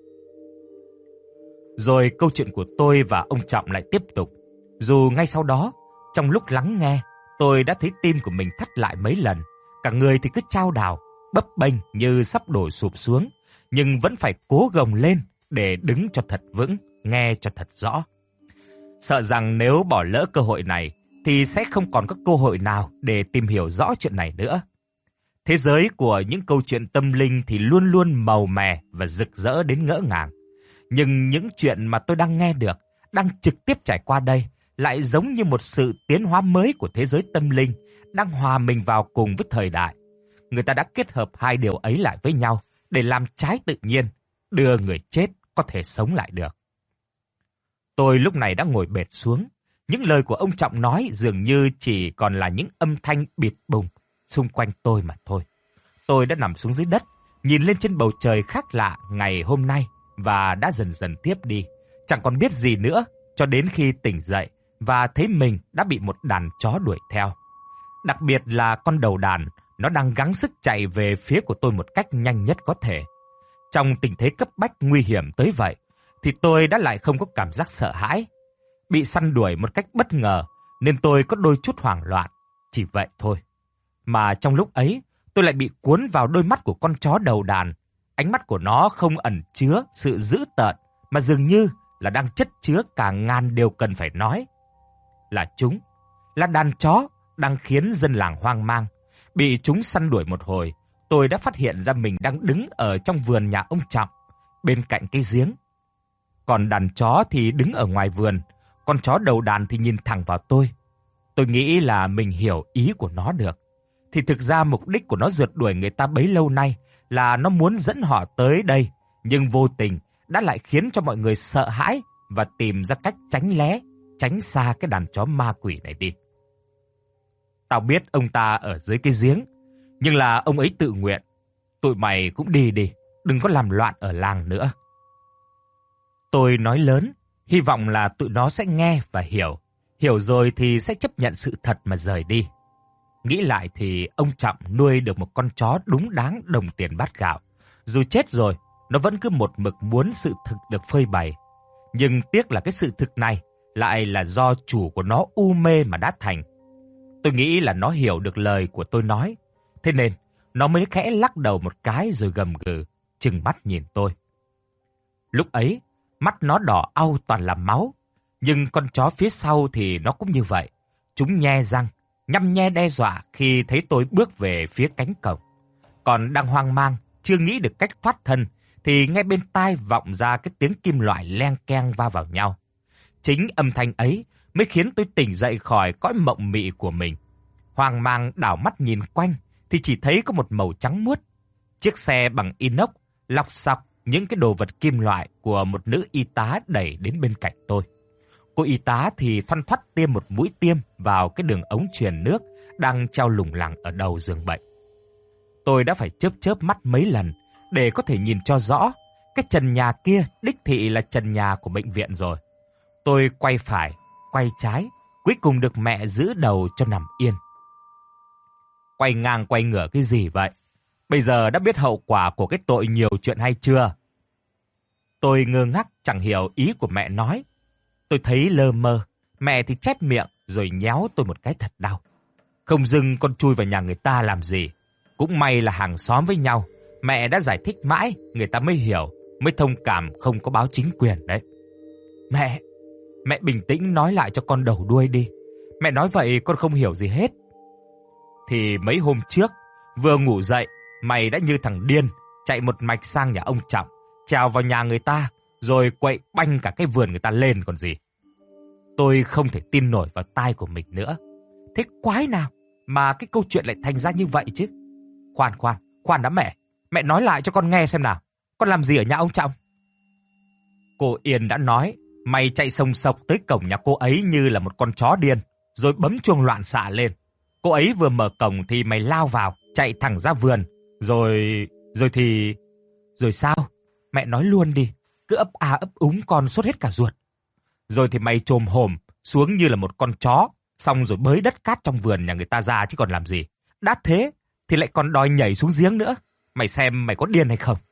Speaker 1: Rồi câu chuyện của tôi và ông Trọng lại tiếp tục. Dù ngay sau đó, trong lúc lắng nghe, tôi đã thấy tim của mình thắt lại mấy lần. Cả người thì cứ chao đảo, bấp bênh như sắp đổ sụp xuống, nhưng vẫn phải cố gồng lên để đứng cho thật vững, nghe cho thật rõ. Sợ rằng nếu bỏ lỡ cơ hội này thì sẽ không còn có cơ hội nào để tìm hiểu rõ chuyện này nữa. Thế giới của những câu chuyện tâm linh thì luôn luôn màu mè và rực rỡ đến ngỡ ngàng. Nhưng những chuyện mà tôi đang nghe được, đang trực tiếp trải qua đây, lại giống như một sự tiến hóa mới của thế giới tâm linh, đang hòa mình vào cùng với thời đại. Người ta đã kết hợp hai điều ấy lại với nhau để làm trái tự nhiên, đưa người chết có thể sống lại được. Tôi lúc này đã ngồi bệt xuống. Những lời của ông Trọng nói dường như chỉ còn là những âm thanh bịt bùng xung quanh tôi mà thôi. Tôi đã nằm xuống dưới đất, nhìn lên trên bầu trời khác lạ ngày hôm nay và đã dần dần tiếp đi. Chẳng còn biết gì nữa cho đến khi tỉnh dậy và thấy mình đã bị một đàn chó đuổi theo. Đặc biệt là con đầu đàn, nó đang gắng sức chạy về phía của tôi một cách nhanh nhất có thể. Trong tình thế cấp bách nguy hiểm tới vậy, thì tôi đã lại không có cảm giác sợ hãi. Bị săn đuổi một cách bất ngờ, nên tôi có đôi chút hoảng loạn. Chỉ vậy thôi. Mà trong lúc ấy, tôi lại bị cuốn vào đôi mắt của con chó đầu đàn. Ánh mắt của nó không ẩn chứa sự dữ tợn, mà dường như là đang chất chứa cả ngàn điều cần phải nói. Là chúng, là đàn chó đang khiến dân làng hoang mang. Bị chúng săn đuổi một hồi, tôi đã phát hiện ra mình đang đứng ở trong vườn nhà ông Trọng, bên cạnh cái giếng. Còn đàn chó thì đứng ở ngoài vườn, con chó đầu đàn thì nhìn thẳng vào tôi. Tôi nghĩ là mình hiểu ý của nó được. Thì thực ra mục đích của nó rượt đuổi người ta bấy lâu nay là nó muốn dẫn họ tới đây, nhưng vô tình đã lại khiến cho mọi người sợ hãi và tìm ra cách tránh né, tránh xa cái đàn chó ma quỷ này đi. Tao biết ông ta ở dưới cái giếng, nhưng là ông ấy tự nguyện. Tụi mày cũng đi đi, đừng có làm loạn ở làng nữa. Tôi nói lớn, hy vọng là tụi nó sẽ nghe và hiểu. Hiểu rồi thì sẽ chấp nhận sự thật mà rời đi. Nghĩ lại thì ông Trọng nuôi được một con chó đúng đáng đồng tiền bát gạo. Dù chết rồi, nó vẫn cứ một mực muốn sự thực được phơi bày. Nhưng tiếc là cái sự thực này lại là do chủ của nó u mê mà đã thành. Tôi nghĩ là nó hiểu được lời của tôi nói. Thế nên, nó mới khẽ lắc đầu một cái rồi gầm gừ, trừng mắt nhìn tôi. Lúc ấy, mắt nó đỏ au toàn là máu. Nhưng con chó phía sau thì nó cũng như vậy. Chúng nhe răng, nhăm nhe đe dọa khi thấy tôi bước về phía cánh cổng. Còn đang hoang mang, chưa nghĩ được cách thoát thân, thì nghe bên tai vọng ra cái tiếng kim loại leng keng va vào nhau. Chính âm thanh ấy mới khiến tôi tỉnh dậy khỏi cõi mộng mị của mình. Hoang mang đảo mắt nhìn quanh thì chỉ thấy có một màu trắng muốt. Chiếc xe bằng inox lọc xọc những cái đồ vật kim loại của một nữ y tá đẩy đến bên cạnh tôi. Cô y tá thì thoăn thoắt tiêm một mũi tiêm vào cái đường ống truyền nước đang treo lủng lẳng ở đầu giường bệnh. Tôi đã phải chớp chớp mắt mấy lần để có thể nhìn cho rõ. Cái trần nhà kia đích thị là trần nhà của bệnh viện rồi. Tôi quay phải, quay trái, cuối cùng được mẹ giữ đầu cho nằm yên. Quay ngang quay ngửa cái gì vậy? Bây giờ đã biết hậu quả của cái tội nhiều chuyện hay chưa? Tôi ngơ ngác chẳng hiểu ý của mẹ nói. Tôi thấy lơ mơ, mẹ thì chép miệng rồi nhéo tôi một cái thật đau. Không dưng con chui vào nhà người ta làm gì. Cũng may là hàng xóm với nhau, mẹ đã giải thích mãi, người ta mới hiểu, mới thông cảm không có báo chính quyền đấy. Mẹ, mẹ bình tĩnh nói lại cho con đầu đuôi đi. Mẹ nói vậy con không hiểu gì hết. Thì mấy hôm trước, vừa ngủ dậy, mày đã như thằng điên, chạy một mạch sang nhà ông Trọng, trèo vào nhà người ta, rồi quậy banh cả cái vườn người ta lên còn gì. Tôi không thể tin nổi vào tai của mình nữa. Thế quái nào mà cái câu chuyện lại thành ra như vậy chứ? Khoan khoan, khoan đã mẹ. Mẹ nói lại cho con nghe xem nào. Con làm gì ở nhà ông Trọng? Cô Yên đã nói, mày chạy sông sộc tới cổng nhà cô ấy như là một con chó điên, rồi bấm chuông loạn xạ lên. Cô ấy vừa mở cổng thì mày lao vào, chạy thẳng ra vườn. Rồi... rồi thì... Rồi sao? Mẹ nói luôn đi. Cứ ấp a ấp úng con sốt hết cả ruột. Rồi thì mày trồm hổm xuống như là một con chó, xong rồi bới đất cát trong vườn nhà người ta ra chứ còn làm gì. Đã thế thì lại còn đòi nhảy xuống giếng nữa. Mày xem mày có điên hay không?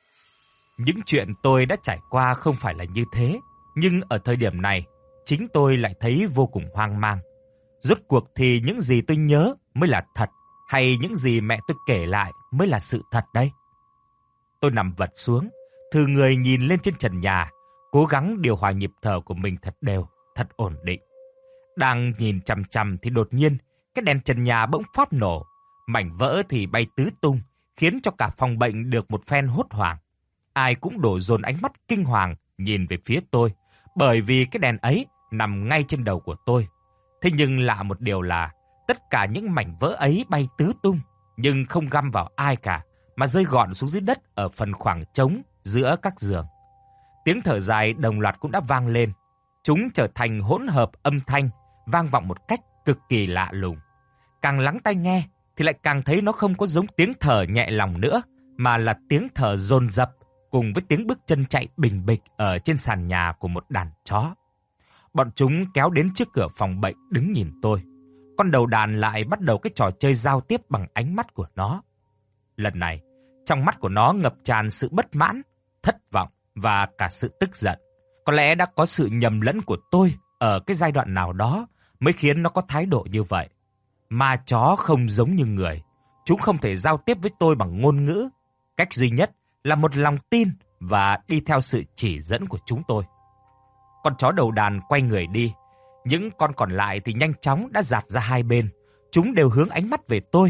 Speaker 1: Những chuyện tôi đã trải qua không phải là như thế, nhưng ở thời điểm này, chính tôi lại thấy vô cùng hoang mang. Rốt cuộc thì những gì tôi nhớ mới là thật, hay những gì mẹ tôi kể lại mới là sự thật đây? Tôi nằm vật xuống, thừ người nhìn lên trên trần nhà, cố gắng điều hòa nhịp thở của mình thật đều, thật ổn định. Đang nhìn chằm chằm thì đột nhiên, cái đèn trần nhà bỗng phát nổ, mảnh vỡ thì bay tứ tung, khiến cho cả phòng bệnh được một phen hốt hoảng. Ai cũng đổ dồn ánh mắt kinh hoàng nhìn về phía tôi, bởi vì cái đèn ấy nằm ngay trên đầu của tôi. Thế nhưng lạ một điều là, tất cả những mảnh vỡ ấy bay tứ tung, nhưng không găm vào ai cả, mà rơi gọn xuống dưới đất ở phần khoảng trống giữa các giường. Tiếng thở dài đồng loạt cũng đã vang lên. Chúng trở thành hỗn hợp âm thanh, vang vọng một cách cực kỳ lạ lùng. Càng lắng tai nghe thì lại càng thấy nó không có giống tiếng thở nhẹ lòng nữa, mà là tiếng thở dồn dập cùng với tiếng bước chân chạy bình bịch ở trên sàn nhà của một đàn chó. Bọn chúng kéo đến trước cửa phòng bệnh đứng nhìn tôi. Con đầu đàn lại bắt đầu cái trò chơi giao tiếp bằng ánh mắt của nó. Lần này, trong mắt của nó ngập tràn sự bất mãn, thất vọng và cả sự tức giận. Có lẽ đã có sự nhầm lẫn của tôi ở cái giai đoạn nào đó mới khiến nó có thái độ như vậy. Ma chó không giống như người. Chúng không thể giao tiếp với tôi bằng ngôn ngữ. Cách duy nhất là một lòng tin và đi theo sự chỉ dẫn của chúng tôi. Con chó đầu đàn quay người đi. Những con còn lại thì nhanh chóng đã dạt ra hai bên. Chúng đều hướng ánh mắt về tôi.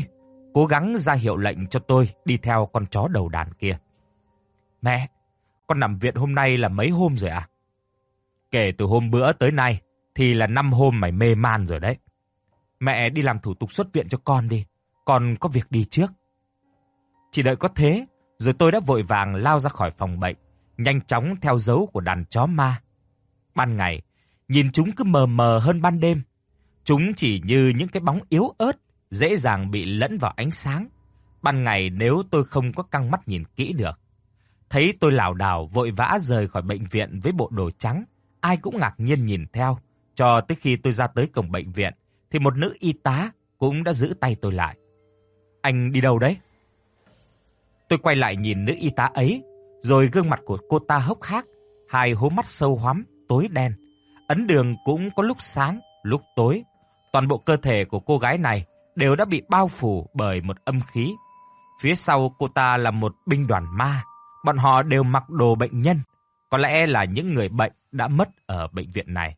Speaker 1: cố gắng ra hiệu lệnh cho tôi đi theo con chó đầu đàn kia. Mẹ, con nằm viện hôm nay là mấy hôm rồi à? Kể từ hôm bữa tới nay thì là năm hôm mày mê man rồi đấy. Mẹ đi làm thủ tục xuất viện cho con đi, con có việc đi trước. Chỉ đợi có thế, rồi tôi đã vội vàng lao ra khỏi phòng bệnh, nhanh chóng theo dấu của đàn chó ma. Ban ngày, nhìn chúng cứ mờ mờ hơn ban đêm. Chúng chỉ như những cái bóng yếu ớt, dễ dàng bị lẫn vào ánh sáng. Ban ngày nếu tôi không có căng mắt nhìn kỹ được. Thấy tôi lảo đảo vội vã rời khỏi bệnh viện với bộ đồ trắng, ai cũng ngạc nhiên nhìn theo. Cho tới khi tôi ra tới cổng bệnh viện, thì một nữ y tá cũng đã giữ tay tôi lại. Anh đi đâu đấy? Tôi quay lại nhìn nữ y tá ấy, rồi gương mặt của cô ta hốc hác, hai hố mắt sâu hoắm, tối đen. Ấn đường cũng có lúc sáng, lúc tối. Toàn bộ cơ thể của cô gái này đều đã bị bao phủ bởi một âm khí. Phía sau cô ta là một binh đoàn ma. Bọn họ đều mặc đồ bệnh nhân, có lẽ là những người bệnh đã mất ở bệnh viện này.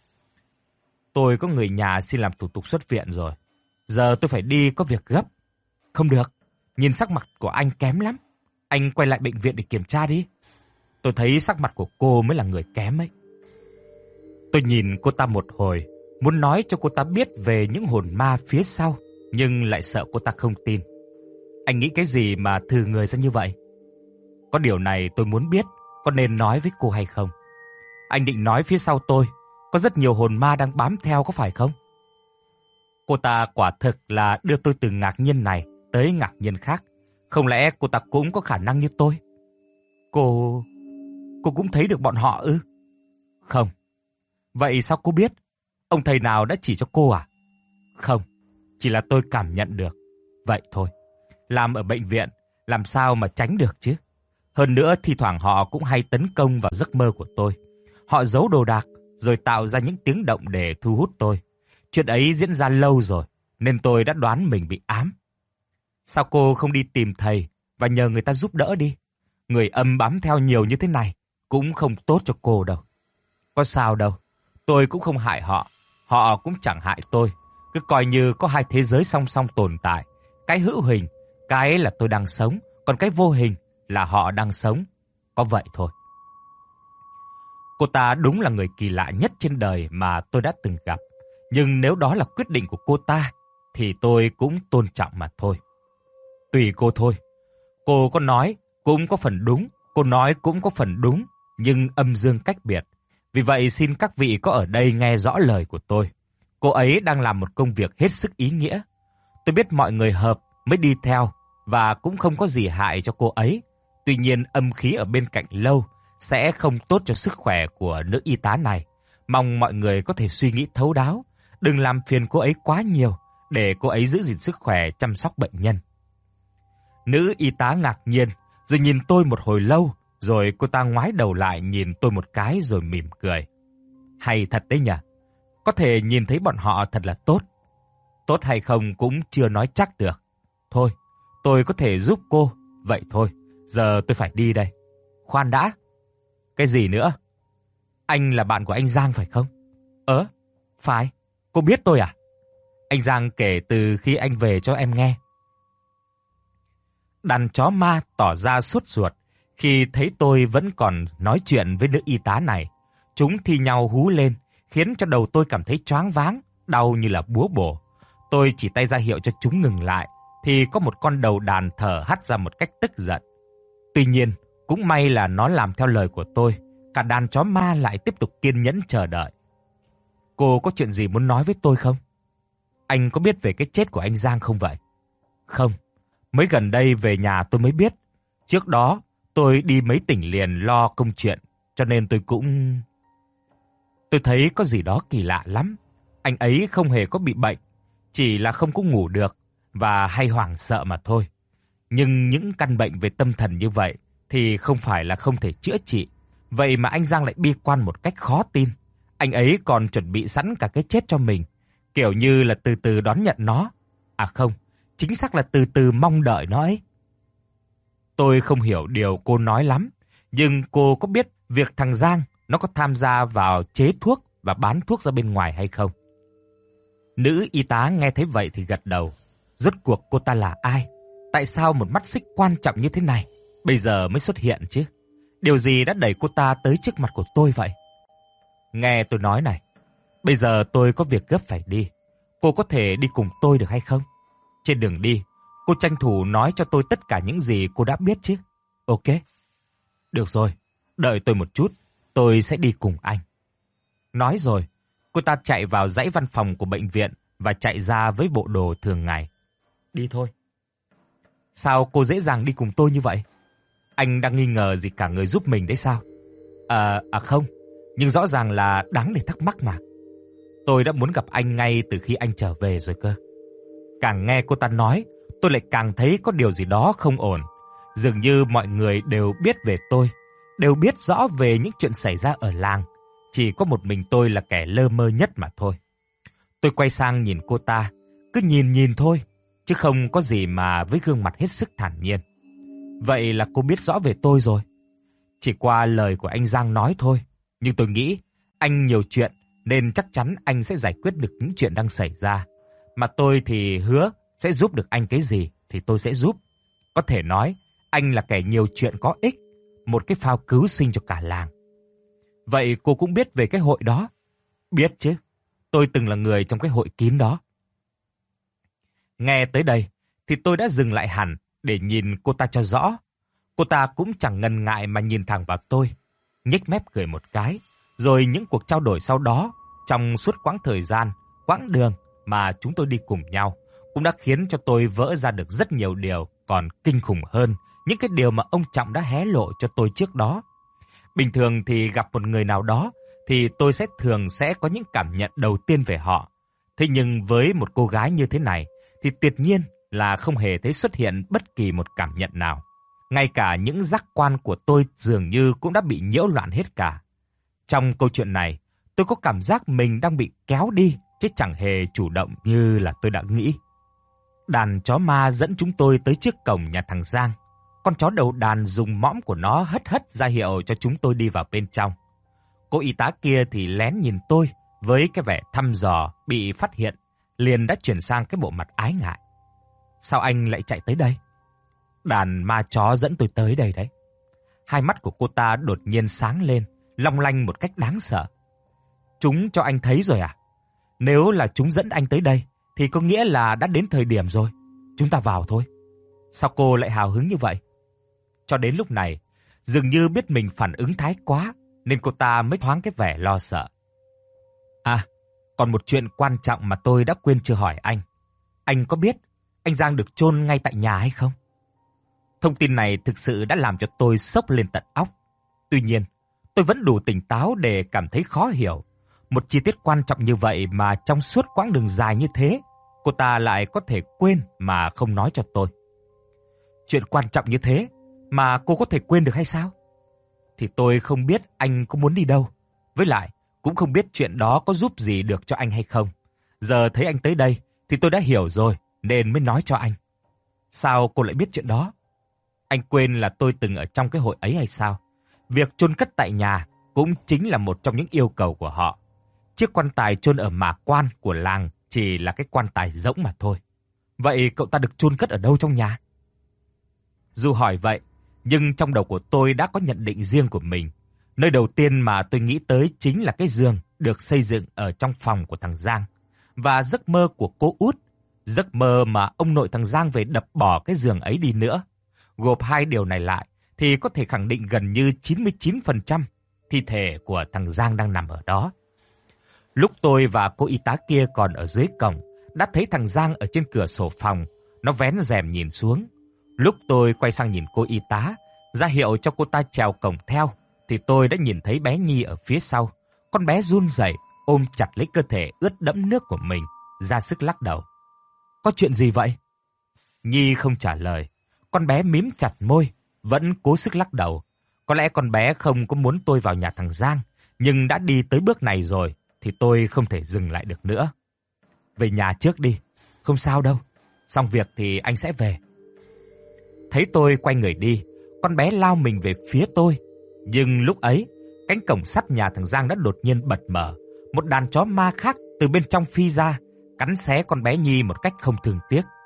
Speaker 1: Tôi có người nhà xin làm thủ tục xuất viện rồi. Giờ tôi phải đi có việc gấp. Không được, nhìn sắc mặt của anh kém lắm. Anh quay lại bệnh viện để kiểm tra đi. Tôi thấy sắc mặt của cô mới là người kém ấy. Tôi nhìn cô ta một hồi, muốn nói cho cô ta biết về những hồn ma phía sau, nhưng lại sợ cô ta không tin. Anh nghĩ cái gì mà thừ người ra như vậy? Có điều này tôi muốn biết, có nên nói với cô hay không? Anh định nói phía sau tôi có rất nhiều hồn ma đang bám theo có phải không? Cô ta quả thực là đưa tôi từ ngạc nhiên này tới ngạc nhiên khác. Không lẽ cô ta cũng có khả năng như tôi? Cô... cô cũng thấy được bọn họ ư? Không. Vậy sao cô biết? Ông thầy nào đã chỉ cho cô à? Không, chỉ là tôi cảm nhận được. Vậy thôi. Làm ở bệnh viện, làm sao mà tránh được chứ? Hơn nữa, thi thoảng họ cũng hay tấn công vào giấc mơ của tôi. Họ giấu đồ đạc, rồi tạo ra những tiếng động để thu hút tôi. Chuyện ấy diễn ra lâu rồi, nên tôi đã đoán mình bị ám. Sao cô không đi tìm thầy và nhờ người ta giúp đỡ đi? Người âm bám theo nhiều như thế này cũng không tốt cho cô đâu. Có sao đâu, tôi cũng không hại họ, họ cũng chẳng hại tôi. Cứ coi như có hai thế giới song song tồn tại. Cái hữu hình, cái là tôi đang sống, còn cái vô hình là họ đang sống. Có vậy thôi. Cô ta đúng là người kỳ lạ nhất trên đời mà tôi đã từng gặp. Nhưng nếu đó là quyết định của cô ta, thì tôi cũng tôn trọng mà thôi. Tùy cô thôi. Cô có nói cũng có phần đúng, cô nói cũng có phần đúng, nhưng âm dương cách biệt. Vì vậy xin các vị có ở đây nghe rõ lời của tôi. Cô ấy đang làm một công việc hết sức ý nghĩa. Tôi biết mọi người hợp mới đi theo và cũng không có gì hại cho cô ấy. Tuy nhiên âm khí ở bên cạnh lâu sẽ không tốt cho sức khỏe của nữ y tá này. Mong mọi người có thể suy nghĩ thấu đáo, đừng làm phiền cô ấy quá nhiều để cô ấy giữ gìn sức khỏe chăm sóc bệnh nhân. Nữ y tá ngạc nhiên rồi nhìn tôi một hồi lâu, rồi cô ta ngoái đầu lại nhìn tôi một cái rồi mỉm cười. Hay thật đấy nhỉ? Có thể nhìn thấy bọn họ thật là tốt. Tốt hay không cũng chưa nói chắc được. Thôi, tôi có thể giúp cô, vậy thôi, giờ tôi phải đi đây. Khoan đã. Cái gì nữa? Anh là bạn của anh Giang phải không? Ớ, phải. Cô biết tôi à? Anh Giang kể từ khi anh về cho em nghe. Đàn chó ma tỏ ra sốt ruột khi thấy tôi vẫn còn nói chuyện với nữ y tá này. Chúng thi nhau hú lên, khiến cho đầu tôi cảm thấy choáng váng, đau như là búa bổ. Tôi chỉ tay ra hiệu cho chúng ngừng lại, thì có một con đầu đàn thở hắt ra một cách tức giận. Tuy nhiên, cũng may là nó làm theo lời của tôi, cả đàn chó ma lại tiếp tục kiên nhẫn chờ đợi. Cô có chuyện gì muốn nói với tôi không? Anh có biết về cái chết của anh Giang không vậy? Không, mới gần đây về nhà tôi mới biết. Trước đó, tôi đi mấy tỉnh liền lo công chuyện, cho nên tôi cũng... Tôi thấy có gì đó kỳ lạ lắm. Anh ấy không hề có bị bệnh, chỉ là không có ngủ được và hay hoảng sợ mà thôi. Nhưng những căn bệnh về tâm thần như vậy thì không phải là không thể chữa trị. Vậy mà anh Giang lại bi quan một cách khó tin. Anh ấy còn chuẩn bị sẵn cả cái chết cho mình, kiểu như là từ từ đón nhận nó. À không, chính xác là từ từ mong đợi nó ấy. Tôi không hiểu điều cô nói lắm, nhưng cô có biết việc thằng Giang nó có tham gia vào chế thuốc và bán thuốc ra bên ngoài hay không? Nữ y tá nghe thấy vậy thì gật đầu, Rốt cuộc cô ta là ai? Tại sao một mắt xích quan trọng như thế này bây giờ mới xuất hiện chứ? Điều gì đã đẩy cô ta tới trước mặt của tôi vậy? Nghe tôi nói này, bây giờ tôi có việc gấp phải đi. Cô có thể đi cùng tôi được hay không? Trên đường đi, cô tranh thủ nói cho tôi tất cả những gì cô đã biết chứ. Ok. Được rồi, đợi tôi một chút, tôi sẽ đi cùng anh. Nói rồi, cô ta chạy vào dãy văn phòng của bệnh viện và chạy ra với bộ đồ thường ngày. Đi thôi. Sao cô dễ dàng đi cùng tôi như vậy? Anh đang nghi ngờ gì cả người giúp mình đấy sao? À, à không, nhưng rõ ràng là đáng để thắc mắc mà. Tôi đã muốn gặp anh ngay từ khi anh trở về rồi cơ. Càng nghe cô ta nói, tôi lại càng thấy có điều gì đó không ổn. Dường như mọi người đều biết về tôi, đều biết rõ về những chuyện xảy ra ở làng. Chỉ có một mình tôi là kẻ lơ mơ nhất mà thôi. Tôi quay sang nhìn cô ta, cứ nhìn nhìn thôi, chứ không có gì mà với gương mặt hết sức thản nhiên. Vậy là cô biết rõ về tôi rồi. Chỉ qua lời của anh Giang nói thôi, nhưng tôi nghĩ anh nhiều chuyện nên chắc chắn anh sẽ giải quyết được những chuyện đang xảy ra. Mà tôi thì hứa sẽ giúp được anh cái gì thì tôi sẽ giúp. Có thể nói anh là kẻ nhiều chuyện có ích, một cái phao cứu sinh cho cả làng. Vậy cô cũng biết về cái hội đó? Biết chứ, tôi từng là người trong cái hội kín đó. Nghe tới đây thì tôi đã dừng lại hẳn để nhìn cô ta cho rõ. Cô ta cũng chẳng ngần ngại mà nhìn thẳng vào tôi, nhếch mép cười một cái. Rồi những cuộc trao đổi sau đó, trong suốt quãng thời gian, quãng đường mà chúng tôi đi cùng nhau, cũng đã khiến cho tôi vỡ ra được rất nhiều điều còn kinh khủng hơn những cái điều mà ông Trọng đã hé lộ cho tôi trước đó. Bình thường thì gặp một người nào đó thì tôi sẽ thường sẽ có những cảm nhận đầu tiên về họ. Thế nhưng với một cô gái như thế này thì tuyệt nhiên là không hề thấy xuất hiện bất kỳ một cảm nhận nào. Ngay cả những giác quan của tôi dường như cũng đã bị nhiễu loạn hết cả. Trong câu chuyện này, tôi có cảm giác mình đang bị kéo đi, chứ chẳng hề chủ động như là tôi đã nghĩ. Đàn chó ma dẫn chúng tôi tới trước cổng nhà thằng Giang. Con chó đầu đàn dùng mõm của nó hất hất ra hiệu cho chúng tôi đi vào bên trong. Cô y tá kia thì lén nhìn tôi với cái vẻ thăm dò bị phát hiện, liền đã chuyển sang cái bộ mặt ái ngại. Sao anh lại chạy tới đây? Đàn ma chó dẫn tôi tới đây đấy. Hai mắt của cô ta đột nhiên sáng lên, long lanh một cách đáng sợ. Chúng cho anh thấy rồi à? Nếu là chúng dẫn anh tới đây thì có nghĩa là đã đến thời điểm rồi. Chúng ta vào thôi. Sao cô lại hào hứng như vậy? Cho đến lúc này, dường như biết mình phản ứng thái quá nên cô ta mới thoáng cái vẻ lo sợ. À, còn một chuyện quan trọng mà tôi đã quên chưa hỏi anh. Anh có biết anh Giang được chôn ngay tại nhà hay không? Thông tin này thực sự đã làm cho tôi sốc lên tận óc. Tuy nhiên, tôi vẫn đủ tỉnh táo để cảm thấy khó hiểu. Một chi tiết quan trọng như vậy mà trong suốt quãng đường dài như thế, cô ta lại có thể quên mà không nói cho tôi. Chuyện quan trọng như thế mà cô có thể quên được hay sao? Thì tôi không biết anh có muốn đi đâu. Với lại, cũng không biết chuyện đó có giúp gì được cho anh hay không. Giờ thấy anh tới đây thì tôi đã hiểu rồi nên mới nói cho anh. Sao cô lại biết chuyện đó? Anh quên là tôi từng ở trong cái hội ấy hay sao? Việc chôn cất tại nhà cũng chính là một trong những yêu cầu của họ. Chiếc quan tài chôn ở mả quan của làng chỉ là cái quan tài rỗng mà thôi. Vậy cậu ta được chôn cất ở đâu trong nhà? Dù hỏi vậy, nhưng trong đầu của tôi đã có nhận định riêng của mình. Nơi đầu tiên mà tôi nghĩ tới chính là cái giường được xây dựng ở trong phòng của thằng Giang. Và giấc mơ của cô út, giấc mơ mà ông nội thằng Giang về đập bỏ cái giường ấy đi nữa. Gộp hai điều này lại thì có thể khẳng định gần như chín mươi chín phần trăm thi thể của thằng Giang đang nằm ở đó. Lúc tôi và cô y tá kia còn ở dưới cổng, đã thấy thằng Giang ở trên cửa sổ phòng, nó vén rèm nhìn xuống. Lúc tôi quay sang nhìn cô y tá, ra hiệu cho cô ta trèo cổng theo, thì tôi đã nhìn thấy bé Nhi ở phía sau. Con bé run rẩy ôm chặt lấy cơ thể ướt đẫm nước của mình, ra sức lắc đầu. Có chuyện gì vậy? Nhi không trả lời. Con bé mím chặt môi, vẫn cố sức lắc đầu. Có lẽ con bé không có muốn tôi vào nhà thằng Giang, nhưng đã đi tới bước này rồi thì tôi không thể dừng lại được nữa. Về nhà trước đi, không sao đâu. Xong việc thì anh sẽ về. Thấy tôi quay người đi, con bé lao mình về phía tôi. Nhưng lúc ấy, cánh cổng sắt nhà thằng Giang đã đột nhiên bật mở. Một đàn chó ma khác từ bên trong phi ra, cắn xé con bé Nhi một cách không thương tiếc.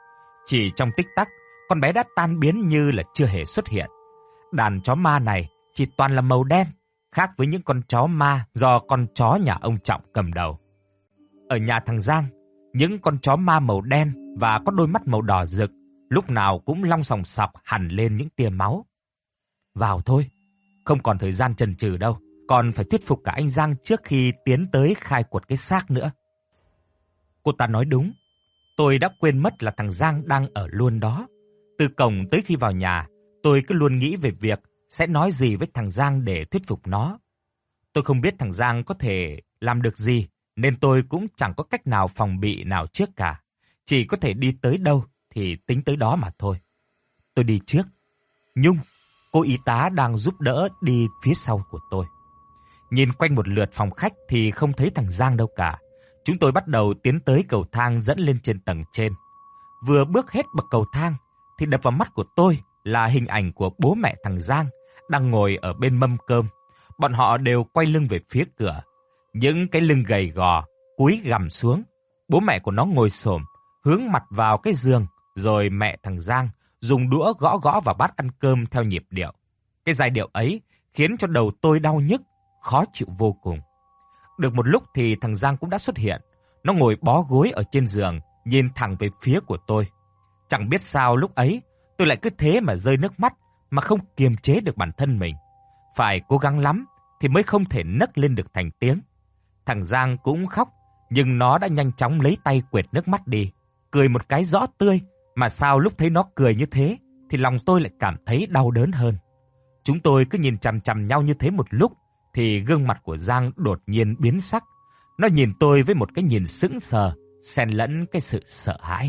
Speaker 1: Chỉ trong tích tắc, con bé đã tan biến như là chưa hề xuất hiện. Đàn chó ma này chỉ toàn là màu đen, khác với những con chó ma do con chó nhà ông Trọng cầm đầu. Ở nhà thằng Giang, những con chó ma màu đen và có đôi mắt màu đỏ rực, lúc nào cũng long sòng sọc hằn lên những tia máu. Vào thôi, không còn thời gian chần chừ đâu, còn phải thuyết phục cả anh Giang trước khi tiến tới khai quật cái xác nữa. Cô ta nói đúng, tôi đã quên mất là thằng Giang đang ở luôn đó. Từ cổng tới khi vào nhà, tôi cứ luôn nghĩ về việc sẽ nói gì với thằng Giang để thuyết phục nó. Tôi không biết thằng Giang có thể làm được gì, nên tôi cũng chẳng có cách nào phòng bị nào trước cả. Chỉ có thể đi tới đâu thì tính tới đó mà thôi. Tôi đi trước. Nhung, cô y tá đang giúp đỡ đi phía sau của tôi. Nhìn quanh một lượt phòng khách thì không thấy thằng Giang đâu cả. Chúng tôi bắt đầu tiến tới cầu thang dẫn lên trên tầng trên. Vừa bước hết bậc cầu thang thì đập vào mắt của tôi là hình ảnh của bố mẹ thằng Giang đang ngồi ở bên mâm cơm. Bọn họ đều quay lưng về phía cửa. Những cái lưng gầy gò, cúi gằm xuống. Bố mẹ của nó ngồi xổm, hướng mặt vào cái giường, rồi mẹ thằng Giang dùng đũa gõ gõ vào bát ăn cơm theo nhịp điệu. Cái giai điệu ấy khiến cho đầu tôi đau nhức, khó chịu vô cùng. Được một lúc thì thằng Giang cũng đã xuất hiện. Nó ngồi bó gối ở trên giường, nhìn thẳng về phía của tôi. Chẳng biết sao lúc ấy, tôi lại cứ thế mà rơi nước mắt mà không kiềm chế được bản thân mình. Phải cố gắng lắm thì mới không thể nấc lên được thành tiếng. Thằng Giang cũng khóc, nhưng nó đã nhanh chóng lấy tay quệt nước mắt đi, cười một cái rõ tươi, mà sao lúc thấy nó cười như thế thì lòng tôi lại cảm thấy đau đớn hơn. Chúng tôi cứ nhìn chằm chằm nhau như thế một lúc thì gương mặt của Giang đột nhiên biến sắc. Nó nhìn tôi với một cái nhìn sững sờ, xen lẫn cái sự sợ hãi.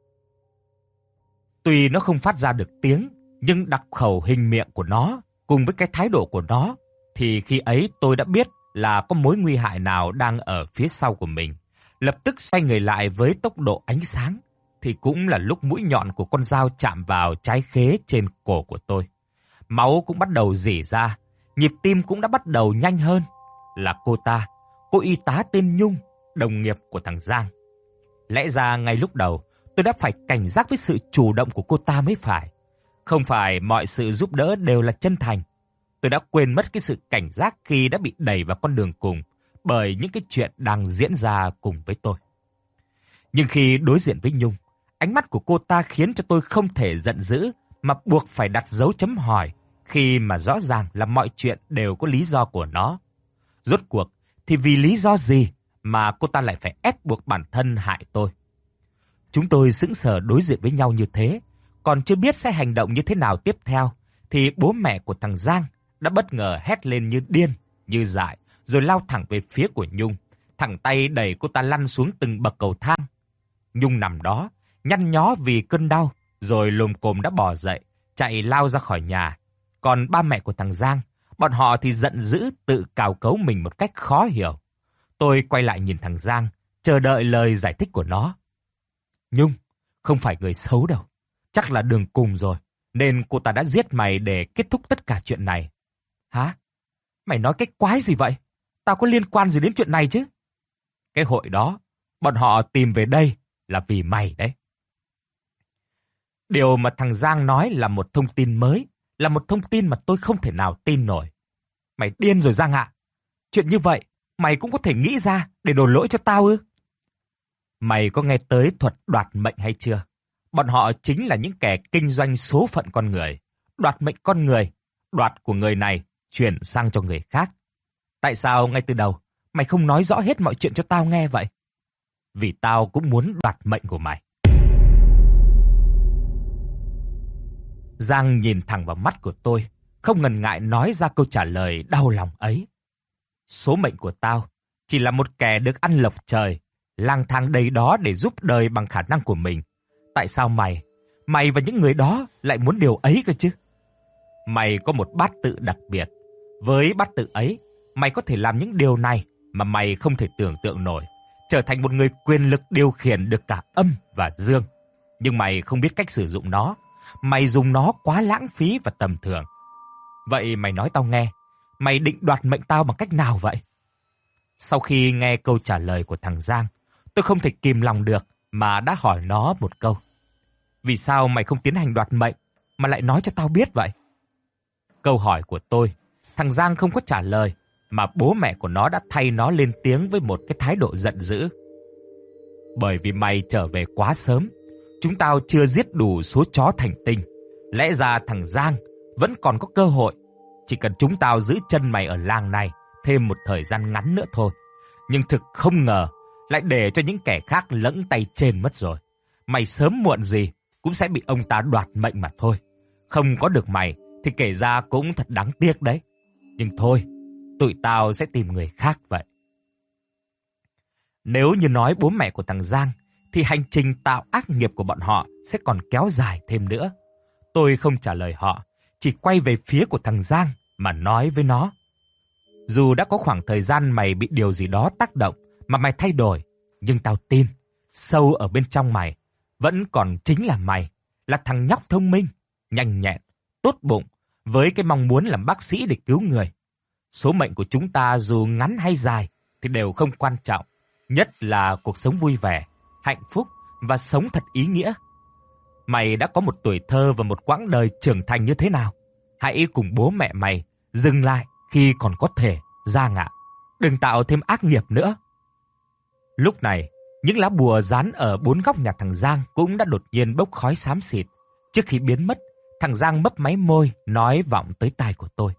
Speaker 1: Tuy nó không phát ra được tiếng, nhưng đặc khẩu hình miệng của nó cùng với cái thái độ của nó thì khi ấy tôi đã biết là có mối nguy hại nào đang ở phía sau của mình. Lập tức xoay người lại với tốc độ ánh sáng, thì cũng là lúc mũi nhọn của con dao chạm vào trái khế trên cổ của tôi. Máu cũng bắt đầu rỉ ra, nhịp tim cũng đã bắt đầu nhanh hơn. Là cô ta, cô y tá tên Nhung, đồng nghiệp của thằng Giang. Lẽ ra ngay lúc đầu, tôi đã phải cảnh giác với sự chủ động của cô ta mới phải. Không phải mọi sự giúp đỡ đều là chân thành. Tôi đã quên mất cái sự cảnh giác khi đã bị đẩy vào con đường cùng bởi những cái chuyện đang diễn ra cùng với tôi. Nhưng khi đối diện với Nhung, ánh mắt của cô ta khiến cho tôi không thể giận dữ mà buộc phải đặt dấu chấm hỏi, khi mà rõ ràng là mọi chuyện đều có lý do của nó. Rốt cuộc thì vì lý do gì mà cô ta lại phải ép buộc bản thân hại tôi? Chúng tôi sững sờ đối diện với nhau như thế, còn chưa biết sẽ hành động như thế nào tiếp theo, thì bố mẹ của thằng Giang đã bất ngờ hét lên như điên, như dại, rồi lao thẳng về phía của Nhung, thẳng tay đẩy cô ta lăn xuống từng bậc cầu thang. Nhung nằm đó, nhăn nhó vì cơn đau, rồi lồm cồm đã bò dậy, chạy lao ra khỏi nhà. Còn ba mẹ của thằng Giang, bọn họ thì giận dữ tự cào cấu mình một cách khó hiểu. Tôi quay lại nhìn thằng Giang, chờ đợi lời giải thích của nó. Nhung, không phải người xấu đâu. Chắc là đường cùng rồi, nên cô ta đã giết mày để kết thúc tất cả chuyện này. Hả? Mày nói cái quái gì vậy? Tao có liên quan gì đến chuyện này chứ? Cái hội đó, bọn họ tìm về đây là vì mày đấy. Điều mà thằng Giang nói là một thông tin mới, là một thông tin mà tôi không thể nào tin nổi. Mày điên rồi Giang ạ. Chuyện như vậy, mày cũng có thể nghĩ ra để đổ lỗi cho tao ư? Mày có nghe tới thuật đoạt mệnh hay chưa? Bọn họ chính là những kẻ kinh doanh số phận con người. Đoạt mệnh con người, đoạt của người này, chuyển sang cho người khác. Tại sao ngay từ đầu, mày không nói rõ hết mọi chuyện cho tao nghe vậy? Vì tao cũng muốn đoạt mệnh của mày. Giang nhìn thẳng vào mắt của tôi, không ngần ngại nói ra câu trả lời đau lòng ấy. Số mệnh của tao chỉ là một kẻ được ăn lộc trời, lang thang đầy đó để giúp đời bằng khả năng của mình. Tại sao mày, mày và những người đó lại muốn điều ấy cơ chứ? Mày có một bát tự đặc biệt. Với bát tự ấy, mày có thể làm những điều này mà mày không thể tưởng tượng nổi. Trở thành một người quyền lực điều khiển được cả âm và dương. Nhưng mày không biết cách sử dụng nó. Mày dùng nó quá lãng phí và tầm thường. Vậy mày nói tao nghe, mày định đoạt mệnh tao bằng cách nào vậy? Sau khi nghe câu trả lời của thằng Giang, tôi không thể kìm lòng được mà đã hỏi nó một câu. Vì sao mày không tiến hành đoạt mệnh mà lại nói cho tao biết vậy? Câu hỏi của tôi, thằng Giang không có trả lời, mà bố mẹ của nó đã thay nó lên tiếng với một cái thái độ giận dữ. Bởi vì mày trở về quá sớm, chúng tao chưa giết đủ số chó thành tinh. Lẽ ra thằng Giang vẫn còn có cơ hội, chỉ cần chúng tao giữ chân mày ở làng này thêm một thời gian ngắn nữa thôi. Nhưng thực không ngờ lại để cho những kẻ khác lẫng tay trên mất rồi. Mày sớm muộn gì cũng sẽ bị ông ta đoạt mệnh mà thôi. Không có được mày thì kể ra cũng thật đáng tiếc đấy. Nhưng thôi, tụi tao sẽ tìm người khác vậy. Nếu như nói bố mẹ của thằng Giang, thì hành trình tạo ác nghiệp của bọn họ sẽ còn kéo dài thêm nữa. Tôi không trả lời họ, chỉ quay về phía của thằng Giang mà nói với nó. Dù đã có khoảng thời gian mày bị điều gì đó tác động mà mày thay đổi, nhưng tao tin, sâu ở bên trong mày, vẫn còn chính là mày, là thằng nhóc thông minh, nhanh nhẹn, tốt bụng, với cái mong muốn làm bác sĩ để cứu người. Số mệnh của chúng ta dù ngắn hay dài thì đều không quan trọng, nhất là cuộc sống vui vẻ, hạnh phúc và sống thật ý nghĩa. Mày đã có một tuổi thơ và một quãng đời trưởng thành như thế nào? Hãy cùng bố mẹ mày dừng lại khi còn có thể, Giang ạ. Đừng tạo thêm ác nghiệp nữa. Lúc này, những lá bùa dán ở bốn góc nhà thằng Giang cũng đã đột nhiên bốc khói xám xịt. Trước khi biến mất, thằng Giang mấp máy môi nói vọng tới tai của tôi.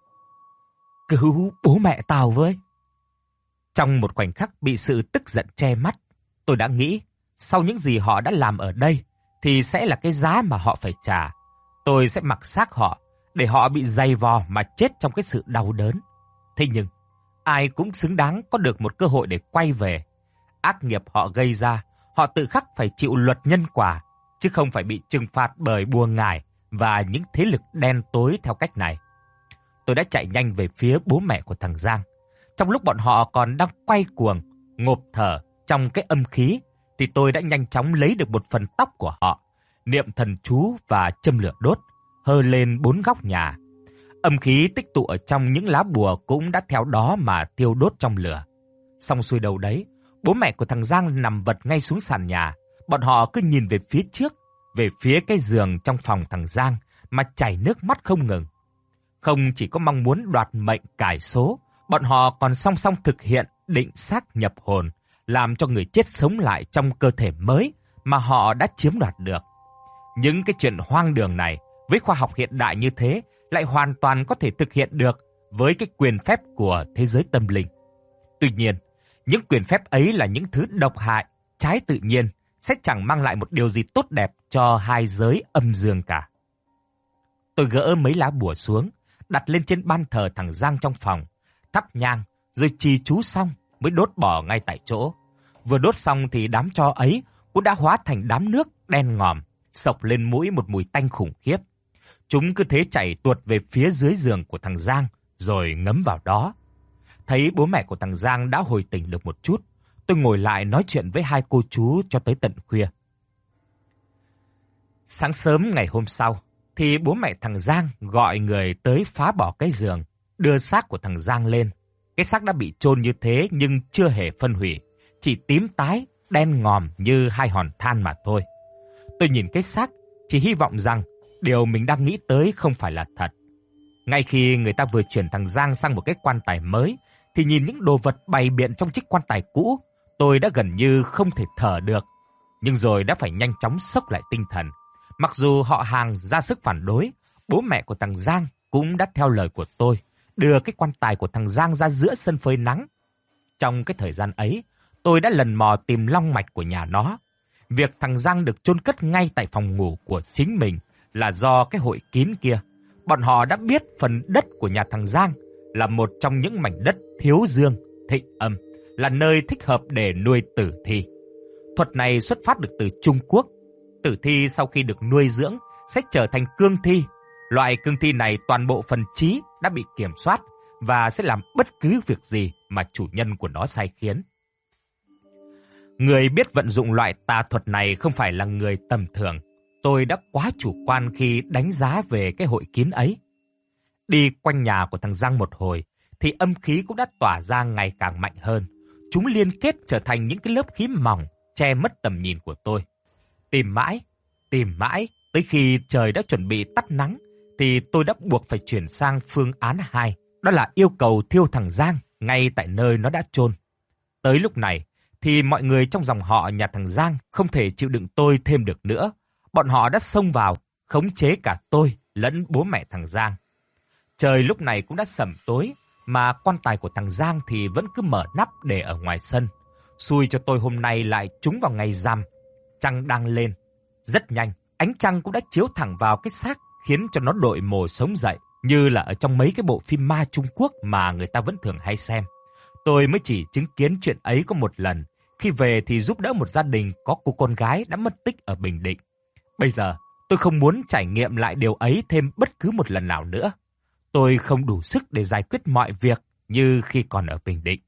Speaker 1: Cứu bố mẹ tao với. Trong một khoảnh khắc bị sự tức giận che mắt, tôi đã nghĩ, sau những gì họ đã làm ở đây, thì sẽ là cái giá mà họ phải trả. Tôi sẽ mặc xác họ, để họ bị dày vò mà chết trong cái sự đau đớn. Thế nhưng, ai cũng xứng đáng có được một cơ hội để quay về. Ác nghiệp họ gây ra, họ tự khắc phải chịu luật nhân quả, chứ không phải bị trừng phạt bởi bùa ngải và những thế lực đen tối theo cách này. Tôi đã chạy nhanh về phía bố mẹ của thằng Giang. Trong lúc bọn họ còn đang quay cuồng, ngộp thở trong cái âm khí, thì tôi đã nhanh chóng lấy được một phần tóc của họ, niệm thần chú và châm lửa đốt, hơ lên bốn góc nhà. Âm khí tích tụ ở trong những lá bùa cũng đã theo đó mà tiêu đốt trong lửa. Xong xuôi đầu đấy, bố mẹ của thằng Giang nằm vật ngay xuống sàn nhà. Bọn họ cứ nhìn về phía trước, về phía cái giường trong phòng thằng Giang mà chảy nước mắt không ngừng. Không chỉ có mong muốn đoạt mệnh cải số, bọn họ còn song song thực hiện định xác nhập hồn, làm cho người chết sống lại trong cơ thể mới mà họ đã chiếm đoạt được. Những cái chuyện hoang đường này với khoa học hiện đại như thế lại hoàn toàn có thể thực hiện được với cái quyền phép của thế giới tâm linh. Tuy nhiên, những quyền phép ấy là những thứ độc hại, trái tự nhiên, sẽ chẳng mang lại một điều gì tốt đẹp cho hai giới âm dương cả. Tôi gỡ mấy lá bùa xuống, đặt lên trên ban thờ thằng Giang trong phòng, thắp nhang, rồi trì chú xong mới đốt bỏ ngay tại chỗ. Vừa đốt xong thì đám tro ấy cũng đã hóa thành đám nước đen ngòm, xộc lên mũi một mùi tanh khủng khiếp. Chúng cứ thế chạy tuột về phía dưới giường của thằng Giang, rồi ngấm vào đó. Thấy bố mẹ của thằng Giang đã hồi tỉnh được một chút, tôi ngồi lại nói chuyện với hai cô chú cho tới tận khuya. Sáng sớm ngày hôm sau, thì bố mẹ thằng Giang gọi người tới phá bỏ cái giường, đưa xác của thằng Giang lên. Cái xác đã bị chôn như thế nhưng chưa hề phân hủy, chỉ tím tái, đen ngòm như hai hòn than mà thôi. Tôi nhìn cái xác, chỉ hy vọng rằng điều mình đang nghĩ tới không phải là thật. Ngay khi người ta vừa chuyển thằng Giang sang một cái quan tài mới, thì nhìn những đồ vật bày biện trong chiếc quan tài cũ, tôi đã gần như không thể thở được. Nhưng rồi đã phải nhanh chóng xốc lại tinh thần. Mặc dù họ hàng ra sức phản đối, bố mẹ của thằng Giang cũng đã theo lời của tôi, đưa cái quan tài của thằng Giang ra giữa sân phơi nắng. Trong cái thời gian ấy, tôi đã lần mò tìm long mạch của nhà nó. Việc thằng Giang được chôn cất ngay tại phòng ngủ của chính mình là do cái hội kín kia. Bọn họ đã biết phần đất của nhà thằng Giang là một trong những mảnh đất thiếu dương, thịnh âm, là nơi thích hợp để nuôi tử thi. Thuật này xuất phát được từ Trung Quốc. Tử thi sau khi được nuôi dưỡng sẽ trở thành cương thi. Loại cương thi này toàn bộ phần trí đã bị kiểm soát và sẽ làm bất cứ việc gì mà chủ nhân của nó sai khiến. Người biết vận dụng loại tà thuật này không phải là người tầm thường. Tôi đã quá chủ quan khi đánh giá về cái hội kín ấy. Đi quanh nhà của thằng Giang một hồi, thì âm khí cũng đã tỏa ra ngày càng mạnh hơn. Chúng liên kết trở thành những cái lớp khí mỏng, che mất tầm nhìn của tôi. Tìm mãi, Tìm mãi, tới khi trời đã chuẩn bị tắt nắng, thì tôi đã buộc phải chuyển sang phương án hai, đó là yêu cầu thiêu thằng Giang ngay tại nơi nó đã chôn. Tới lúc này, thì mọi người trong dòng họ nhà thằng Giang không thể chịu đựng tôi thêm được nữa. Bọn họ đã xông vào, khống chế cả tôi lẫn bố mẹ thằng Giang. Trời lúc này cũng đã sẩm tối, mà quan tài của thằng Giang thì vẫn cứ mở nắp để ở ngoài sân. Xui cho tôi hôm nay lại trúng vào ngày rằm, trăng đang lên. Rất nhanh, ánh trăng cũng đã chiếu thẳng vào cái xác, khiến cho nó đội mồ sống dậy, như là ở trong mấy cái bộ phim ma Trung Quốc mà người ta vẫn thường hay xem. Tôi mới chỉ chứng kiến chuyện ấy có một lần, khi về thì giúp đỡ một gia đình có cô con gái đã mất tích ở Bình Định. Bây giờ, tôi không muốn trải nghiệm lại điều ấy thêm bất cứ một lần nào nữa. Tôi không đủ sức để giải quyết mọi việc như khi còn ở Bình Định.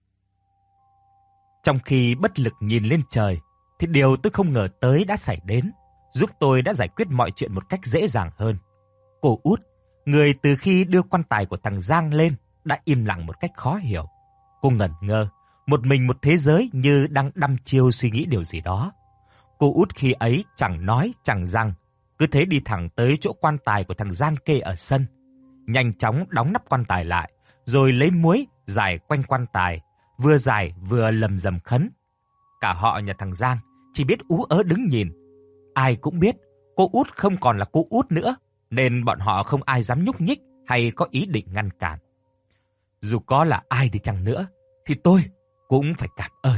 Speaker 1: Trong khi bất lực nhìn lên trời, thì điều tôi không ngờ tới đã xảy đến, giúp tôi đã giải quyết mọi chuyện một cách dễ dàng hơn. Cô Út, người từ khi đưa quan tài của thằng Giang lên, đã im lặng một cách khó hiểu. Cô ngẩn ngơ, một mình một thế giới như đang đăm chiêu suy nghĩ điều gì đó. Cô Út khi ấy chẳng nói chẳng rằng, cứ thế đi thẳng tới chỗ quan tài của thằng Giang kê ở sân. Nhanh chóng đóng nắp quan tài lại, rồi lấy muối rải quanh quan tài, vừa rải vừa lầm rầm khấn. Cả họ nhà thằng Giang chỉ biết ú ớ đứng nhìn. Ai cũng biết cô Út không còn là cô Út nữa, nên bọn họ không ai dám nhúc nhích hay có ý định ngăn cản. Dù có là ai đi chăng nữa, thì tôi cũng phải cảm ơn.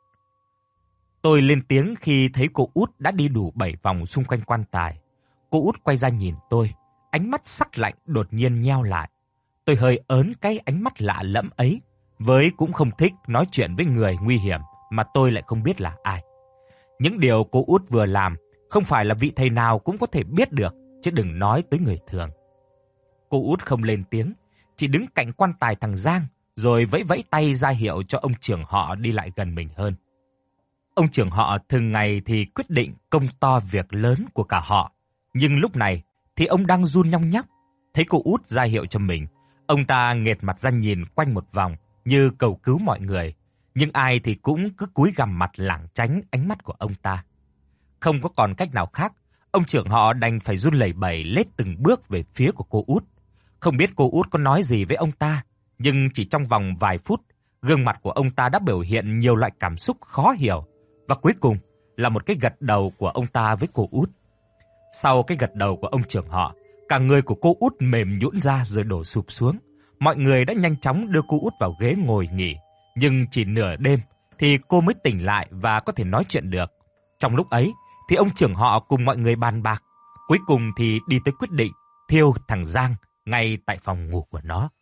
Speaker 1: Tôi lên tiếng khi thấy cô Út đã đi đủ bảy vòng xung quanh quan tài. Cô Út quay ra nhìn tôi, ánh mắt sắc lạnh đột nhiên nheo lại. Tôi hơi ớn cái ánh mắt lạ lẫm ấy, với cũng không thích nói chuyện với người nguy hiểm mà tôi lại không biết là ai. Những điều cô Út vừa làm không phải là vị thầy nào cũng có thể biết được, chứ đừng nói tới người thường. Cô Út không lên tiếng, chỉ đứng cạnh quan tài thằng Giang, rồi vẫy vẫy tay ra hiệu cho ông trưởng họ đi lại gần mình hơn. Ông trưởng họ thường ngày thì quyết định công to việc lớn của cả họ, nhưng lúc này thì ông đang run nhong nhóc. Thấy cô Út ra hiệu cho mình, ông ta nghệt mặt ra nhìn quanh một vòng như cầu cứu mọi người, nhưng ai thì cũng cứ cúi gằm mặt lảng tránh ánh mắt của ông ta. Không có còn cách nào khác, ông trưởng họ đành phải run lẩy bẩy lết từng bước về phía của cô Út. Không biết cô Út có nói gì với ông ta, nhưng chỉ trong vòng vài phút, gương mặt của ông ta đã biểu hiện nhiều loại cảm xúc khó hiểu, và cuối cùng là một cái gật đầu của ông ta với cô Út. Sau cái gật đầu của ông trưởng họ, cả người của cô Út mềm nhũn ra rồi đổ sụp xuống. Mọi người đã nhanh chóng đưa cô Út vào ghế ngồi nghỉ, nhưng chỉ nửa đêm thì cô mới tỉnh lại và có thể nói chuyện được. Trong lúc ấy thì ông trưởng họ cùng mọi người bàn bạc, cuối cùng thì đi tới quyết định thiêu thằng Giang ngay tại phòng ngủ của nó.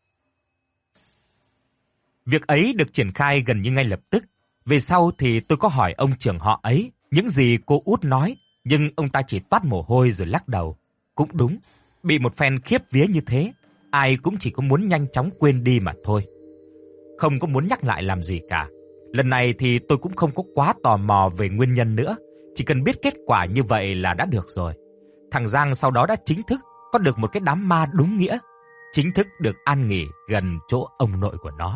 Speaker 1: Việc ấy được triển khai gần như ngay lập tức. Về sau thì tôi có hỏi ông trưởng họ ấy những gì cô Út nói, nhưng ông ta chỉ toát mồ hôi rồi lắc đầu. Cũng đúng, bị một phen khiếp vía như thế, ai cũng chỉ có muốn nhanh chóng quên đi mà thôi. Không có muốn nhắc lại làm gì cả. Lần này thì tôi cũng không có quá tò mò về nguyên nhân nữa, chỉ cần biết kết quả như vậy là đã được rồi. Thằng Giang sau đó đã chính thức có được một cái đám ma đúng nghĩa, chính thức được an nghỉ gần chỗ ông nội của nó.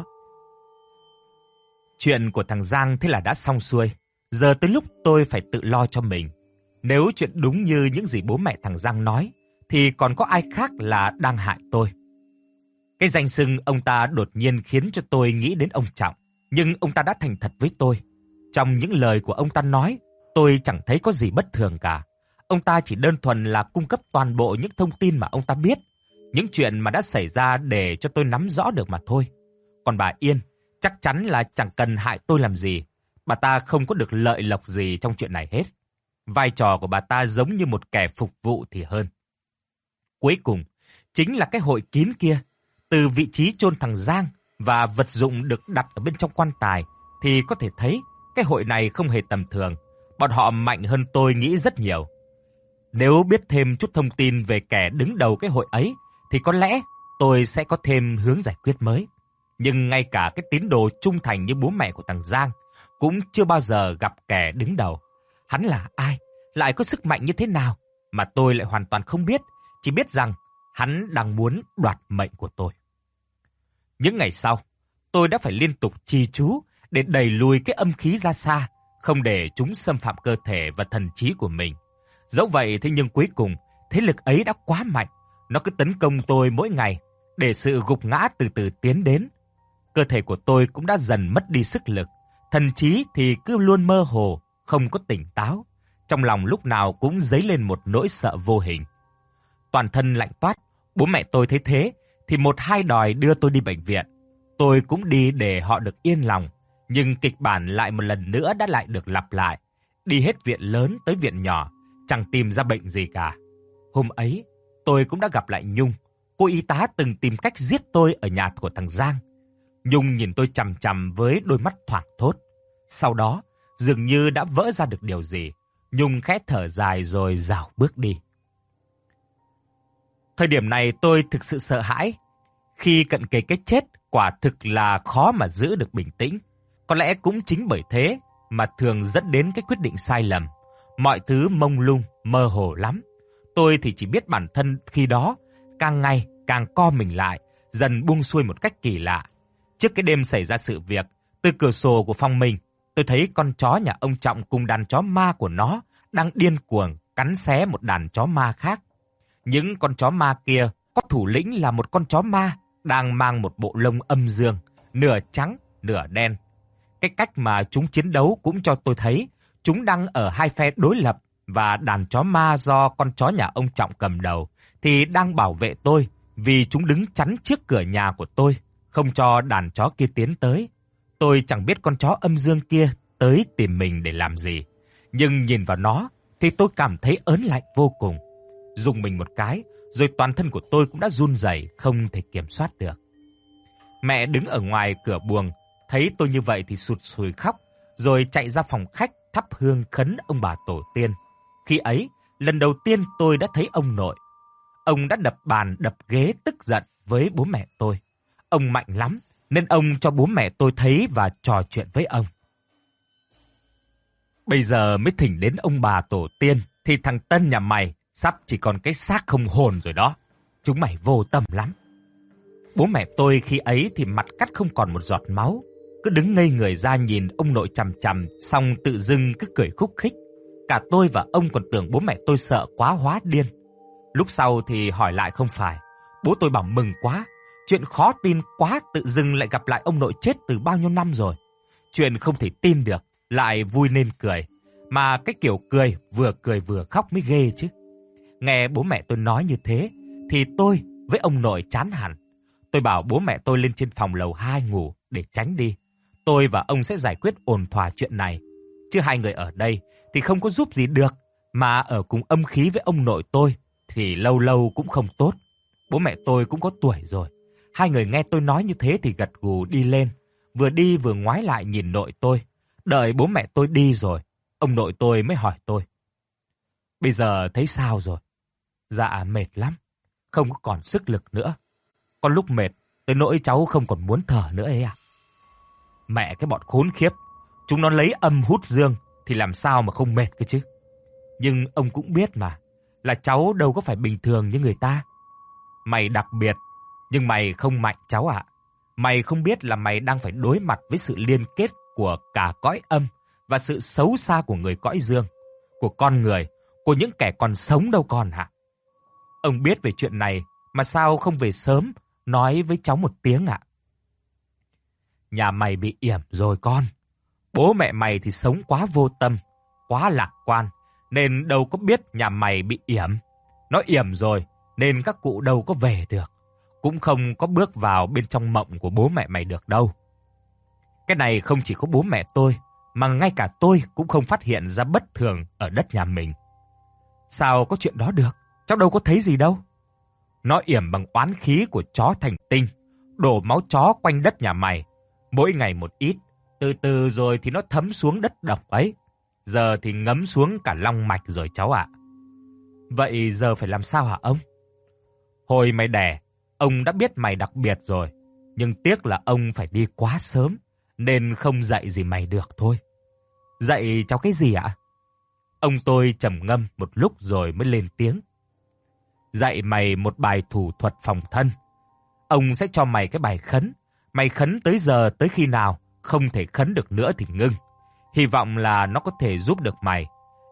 Speaker 1: Chuyện của thằng Giang thế là đã xong xuôi, giờ tới lúc tôi phải tự lo cho mình. Nếu chuyện đúng như những gì bố mẹ thằng Giang nói, thì còn có ai khác là đang hại tôi. Cái danh xưng ông ta đột nhiên khiến cho tôi nghĩ đến ông Trọng, nhưng ông ta đã thành thật với tôi. Trong những lời của ông ta nói, tôi chẳng thấy có gì bất thường cả. Ông ta chỉ đơn thuần là cung cấp toàn bộ những thông tin mà ông ta biết, những chuyện mà đã xảy ra để cho tôi nắm rõ được mà thôi. Còn bà Yên, chắc chắn là chẳng cần hại tôi làm gì. Bà ta không có được lợi lộc gì trong chuyện này hết. Vai trò của bà ta giống như một kẻ phục vụ thì hơn. Cuối cùng, chính là cái hội kín kia. Từ vị trí chôn thằng Giang và vật dụng được đặt ở bên trong quan tài thì có thể thấy cái hội này không hề tầm thường. Bọn họ mạnh hơn tôi nghĩ rất nhiều. Nếu biết thêm chút thông tin về kẻ đứng đầu cái hội ấy thì có lẽ tôi sẽ có thêm hướng giải quyết mới. Nhưng ngay cả cái tín đồ trung thành như bố mẹ của thằng Giang cũng chưa bao giờ gặp kẻ đứng đầu. Hắn là ai? Lại có sức mạnh như thế nào? Mà tôi lại hoàn toàn không biết. Chỉ biết rằng hắn đang muốn đoạt mệnh của tôi. Những ngày sau, tôi đã phải liên tục trì chú để đẩy lùi cái âm khí ra xa, không để chúng xâm phạm cơ thể và thần trí của mình. Dẫu vậy thế nhưng cuối cùng, thế lực ấy đã quá mạnh. Nó cứ tấn công tôi mỗi ngày, để sự gục ngã từ từ tiến đến. Cơ thể của tôi cũng đã dần mất đi sức lực. Thần trí thì cứ luôn mơ hồ, không có tỉnh táo. Trong lòng lúc nào cũng dấy lên một nỗi sợ vô hình. Toàn thân lạnh toát, bố mẹ tôi thấy thế thì một hai đòi đưa tôi đi bệnh viện. Tôi cũng đi để họ được yên lòng, nhưng kịch bản lại một lần nữa đã lại được lặp lại. Đi hết viện lớn tới viện nhỏ, chẳng tìm ra bệnh gì cả. Hôm ấy, tôi cũng đã gặp lại Nhung, cô y tá từng tìm cách giết tôi ở nhà của thằng Giang. Nhung nhìn tôi chằm chằm với đôi mắt thoảng thốt. Sau đó, dường như đã vỡ ra được điều gì. Nhung khẽ thở dài rồi rảo bước đi. Thời điểm này tôi thực sự sợ hãi. Khi cận kề cái chết, quả thực là khó mà giữ được bình tĩnh. Có lẽ cũng chính bởi thế mà thường dẫn đến cái quyết định sai lầm. Mọi thứ mông lung, mơ hồ lắm. Tôi thì chỉ biết bản thân khi đó càng ngày càng co mình lại, dần buông xuôi một cách kỳ lạ. Trước cái đêm xảy ra sự việc, từ cửa sổ của phòng mình, tôi thấy con chó nhà ông Trọng cùng đàn chó ma của nó đang điên cuồng cắn xé một đàn chó ma khác. Những con chó ma kia có thủ lĩnh là một con chó ma đang mang một bộ lông âm dương, nửa trắng, nửa đen. Cái cách mà chúng chiến đấu cũng cho tôi thấy chúng đang ở hai phe đối lập, và đàn chó ma do con chó nhà ông Trọng cầm đầu thì đang bảo vệ tôi, vì chúng đứng chắn trước cửa nhà của tôi, không cho đàn chó kia tiến tới. Tôi chẳng biết con chó âm dương kia tới tìm mình để làm gì, nhưng nhìn vào nó thì tôi cảm thấy ớn lạnh vô cùng. Rùng mình một cái, rồi toàn thân của tôi cũng đã run rẩy, không thể kiểm soát được. Mẹ đứng ở ngoài cửa buồng, thấy tôi như vậy thì sụt sùi khóc, rồi chạy ra phòng khách thắp hương khấn ông bà tổ tiên. Khi ấy, lần đầu tiên tôi đã thấy ông nội. Ông đã đập bàn đập ghế tức giận với bố mẹ tôi. Ông mạnh lắm, nên ông cho bố mẹ tôi thấy và trò chuyện với ông. Bây giờ mới thỉnh đến ông bà tổ tiên, thì thằng Tân nhà mày sắp chỉ còn cái xác không hồn rồi đó. Chúng mày vô tâm lắm. Bố mẹ tôi khi ấy thì mặt cắt không còn một giọt máu, cứ đứng ngây người ra nhìn ông nội chằm chằm, xong tự dưng cứ cười khúc khích. Cả tôi và ông còn tưởng bố mẹ tôi sợ quá hóa điên. Lúc sau thì hỏi lại không phải. Bố tôi bảo mừng quá, chuyện khó tin quá, tự dưng lại gặp lại ông nội chết từ bao nhiêu năm rồi. Chuyện không thể tin được, lại vui nên cười. Mà cái kiểu cười vừa cười vừa khóc mới ghê chứ. Nghe bố mẹ tôi nói như thế thì tôi với ông nội chán hẳn. Tôi bảo bố mẹ tôi lên trên phòng lầu hai ngủ để tránh đi. Tôi và ông sẽ giải quyết ổn thỏa chuyện này. Chứ hai người ở đây thì không có giúp gì được, mà ở cùng âm khí với ông nội tôi thì lâu lâu cũng không tốt. Bố mẹ tôi cũng có tuổi rồi. Hai người nghe tôi nói như thế thì gật gù đi lên, vừa đi vừa ngoái lại nhìn nội tôi. Đợi bố mẹ tôi đi rồi, ông nội tôi mới hỏi tôi: Bây giờ thấy sao rồi? Dạ mệt lắm, không có còn sức lực nữa. Có lúc mệt tới nỗi cháu không còn muốn thở nữa ấy à. Mẹ cái bọn khốn khiếp, chúng nó lấy âm hút dương thì làm sao mà không mệt cơ chứ. Nhưng ông cũng biết mà, là cháu đâu có phải bình thường như người ta. Mày đặc biệt, nhưng mày không mạnh cháu ạ. Mày không biết là mày đang phải đối mặt với sự liên kết của cả cõi âm và sự xấu xa của người cõi dương, của con người, của những kẻ còn sống đâu con hả? Ông biết về chuyện này mà sao không về sớm nói với cháu một tiếng ạ? Nhà mày bị yểm rồi con. Bố mẹ mày thì sống quá vô tâm, quá lạc quan, nên đâu có biết nhà mày bị yểm. Nó yểm rồi nên các cụ đâu có về được, cũng không có bước vào bên trong mộng của bố mẹ mày được đâu. Cái này không chỉ có bố mẹ tôi, mà ngay cả tôi cũng không phát hiện ra bất thường ở đất nhà mình. Sao có chuyện đó được? Cháu đâu có thấy gì đâu. Nó yểm bằng oán khí của chó thành tinh, đổ máu chó quanh đất nhà mày. Mỗi ngày một ít, từ từ rồi thì nó thấm xuống đất độc ấy. Giờ thì ngấm xuống cả long mạch rồi cháu ạ. Vậy giờ phải làm sao hả ông? Hồi mày đẻ, ông đã biết mày đặc biệt rồi. Nhưng tiếc là ông phải đi quá sớm, nên không dạy gì mày được thôi. Dạy cháu cái gì ạ? Ông tôi trầm ngâm một lúc rồi mới lên tiếng. Dạy mày một bài thủ thuật phòng thân. Ông sẽ cho mày cái bài khấn. Mày khấn tới giờ tới khi nào không thể khấn được nữa thì ngưng. Hy vọng là nó có thể giúp được mày.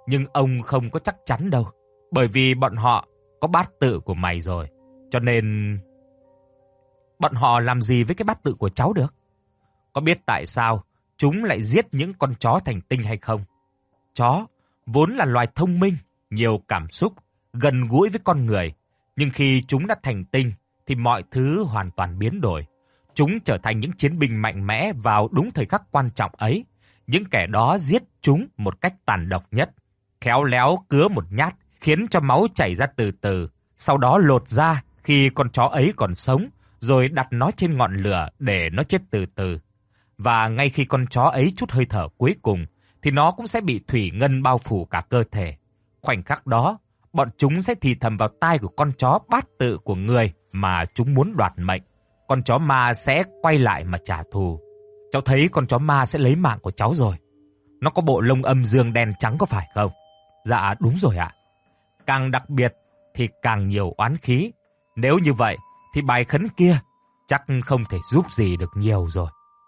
Speaker 1: Nhưng ông không có chắc chắn đâu, bởi vì bọn họ có bát tự của mày rồi, cho nên bọn họ làm gì với cái bát tự của cháu được? Có biết tại sao chúng lại giết những con chó thành tinh hay không? Chó vốn là loài thông minh, nhiều cảm xúc, gần gũi với con người, nhưng khi chúng đã thành tinh thì mọi thứ hoàn toàn biến đổi. Chúng trở thành những chiến binh mạnh mẽ vào đúng thời khắc quan trọng ấy. Những kẻ đó giết chúng một cách tàn độc nhất, khéo léo cứa một nhát, khiến cho máu chảy ra từ từ, sau đó lột ra khi con chó ấy còn sống, rồi đặt nó trên ngọn lửa để nó chết từ từ. Và ngay khi con chó ấy trút hơi thở cuối cùng, thì nó cũng sẽ bị thủy ngân bao phủ cả cơ thể. Khoảnh khắc đó, bọn chúng sẽ thì thầm vào tai của con chó bát tự của người mà chúng muốn đoạt mệnh. Con chó ma sẽ quay lại mà trả thù. Cháu thấy con chó ma sẽ lấy mạng của cháu rồi. Nó có bộ lông âm dương đen trắng có phải không? Dạ đúng rồi ạ. Càng đặc biệt thì càng nhiều oán khí. Nếu như vậy thì bài khấn kia chắc không thể giúp gì được nhiều rồi.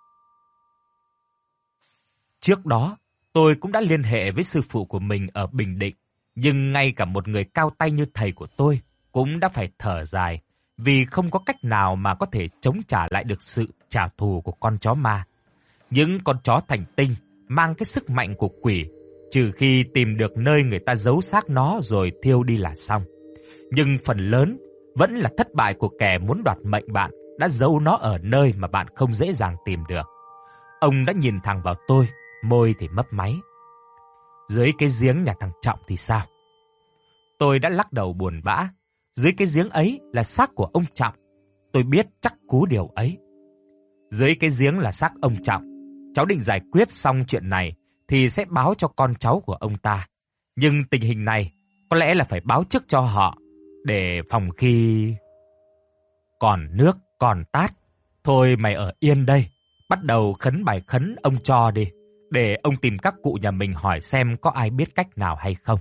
Speaker 1: Trước đó, tôi cũng đã liên hệ với sư phụ của mình ở Bình Định, nhưng ngay cả một người cao tay như thầy của tôi cũng đã phải thở dài vì không có cách nào mà có thể chống trả lại được sự trả thù của con chó ma. Những con chó thành tinh mang cái sức mạnh của quỷ, trừ khi tìm được nơi người ta giấu xác nó rồi thiêu đi là xong. Nhưng phần lớn vẫn là thất bại của kẻ muốn đoạt mệnh bạn đã giấu nó ở nơi mà bạn không dễ dàng tìm được. Ông đã nhìn thẳng vào tôi, môi thì mấp máy. Dưới cái giếng nhà thằng Trọng thì sao? Tôi đã lắc đầu buồn bã. Dưới cái giếng ấy là xác của ông Trọng. Tôi biết chắc cú điều ấy. Dưới cái giếng là xác ông Trọng. Cháu định giải quyết xong chuyện này thì sẽ báo cho con cháu của ông ta. Nhưng tình hình này có lẽ là phải báo trước cho họ, để phòng khi... Còn nước, còn tát. Thôi mày ở yên đây. Bắt đầu khấn bài khấn ông cho đi, để ông tìm các cụ nhà mình hỏi xem có ai biết cách nào hay không.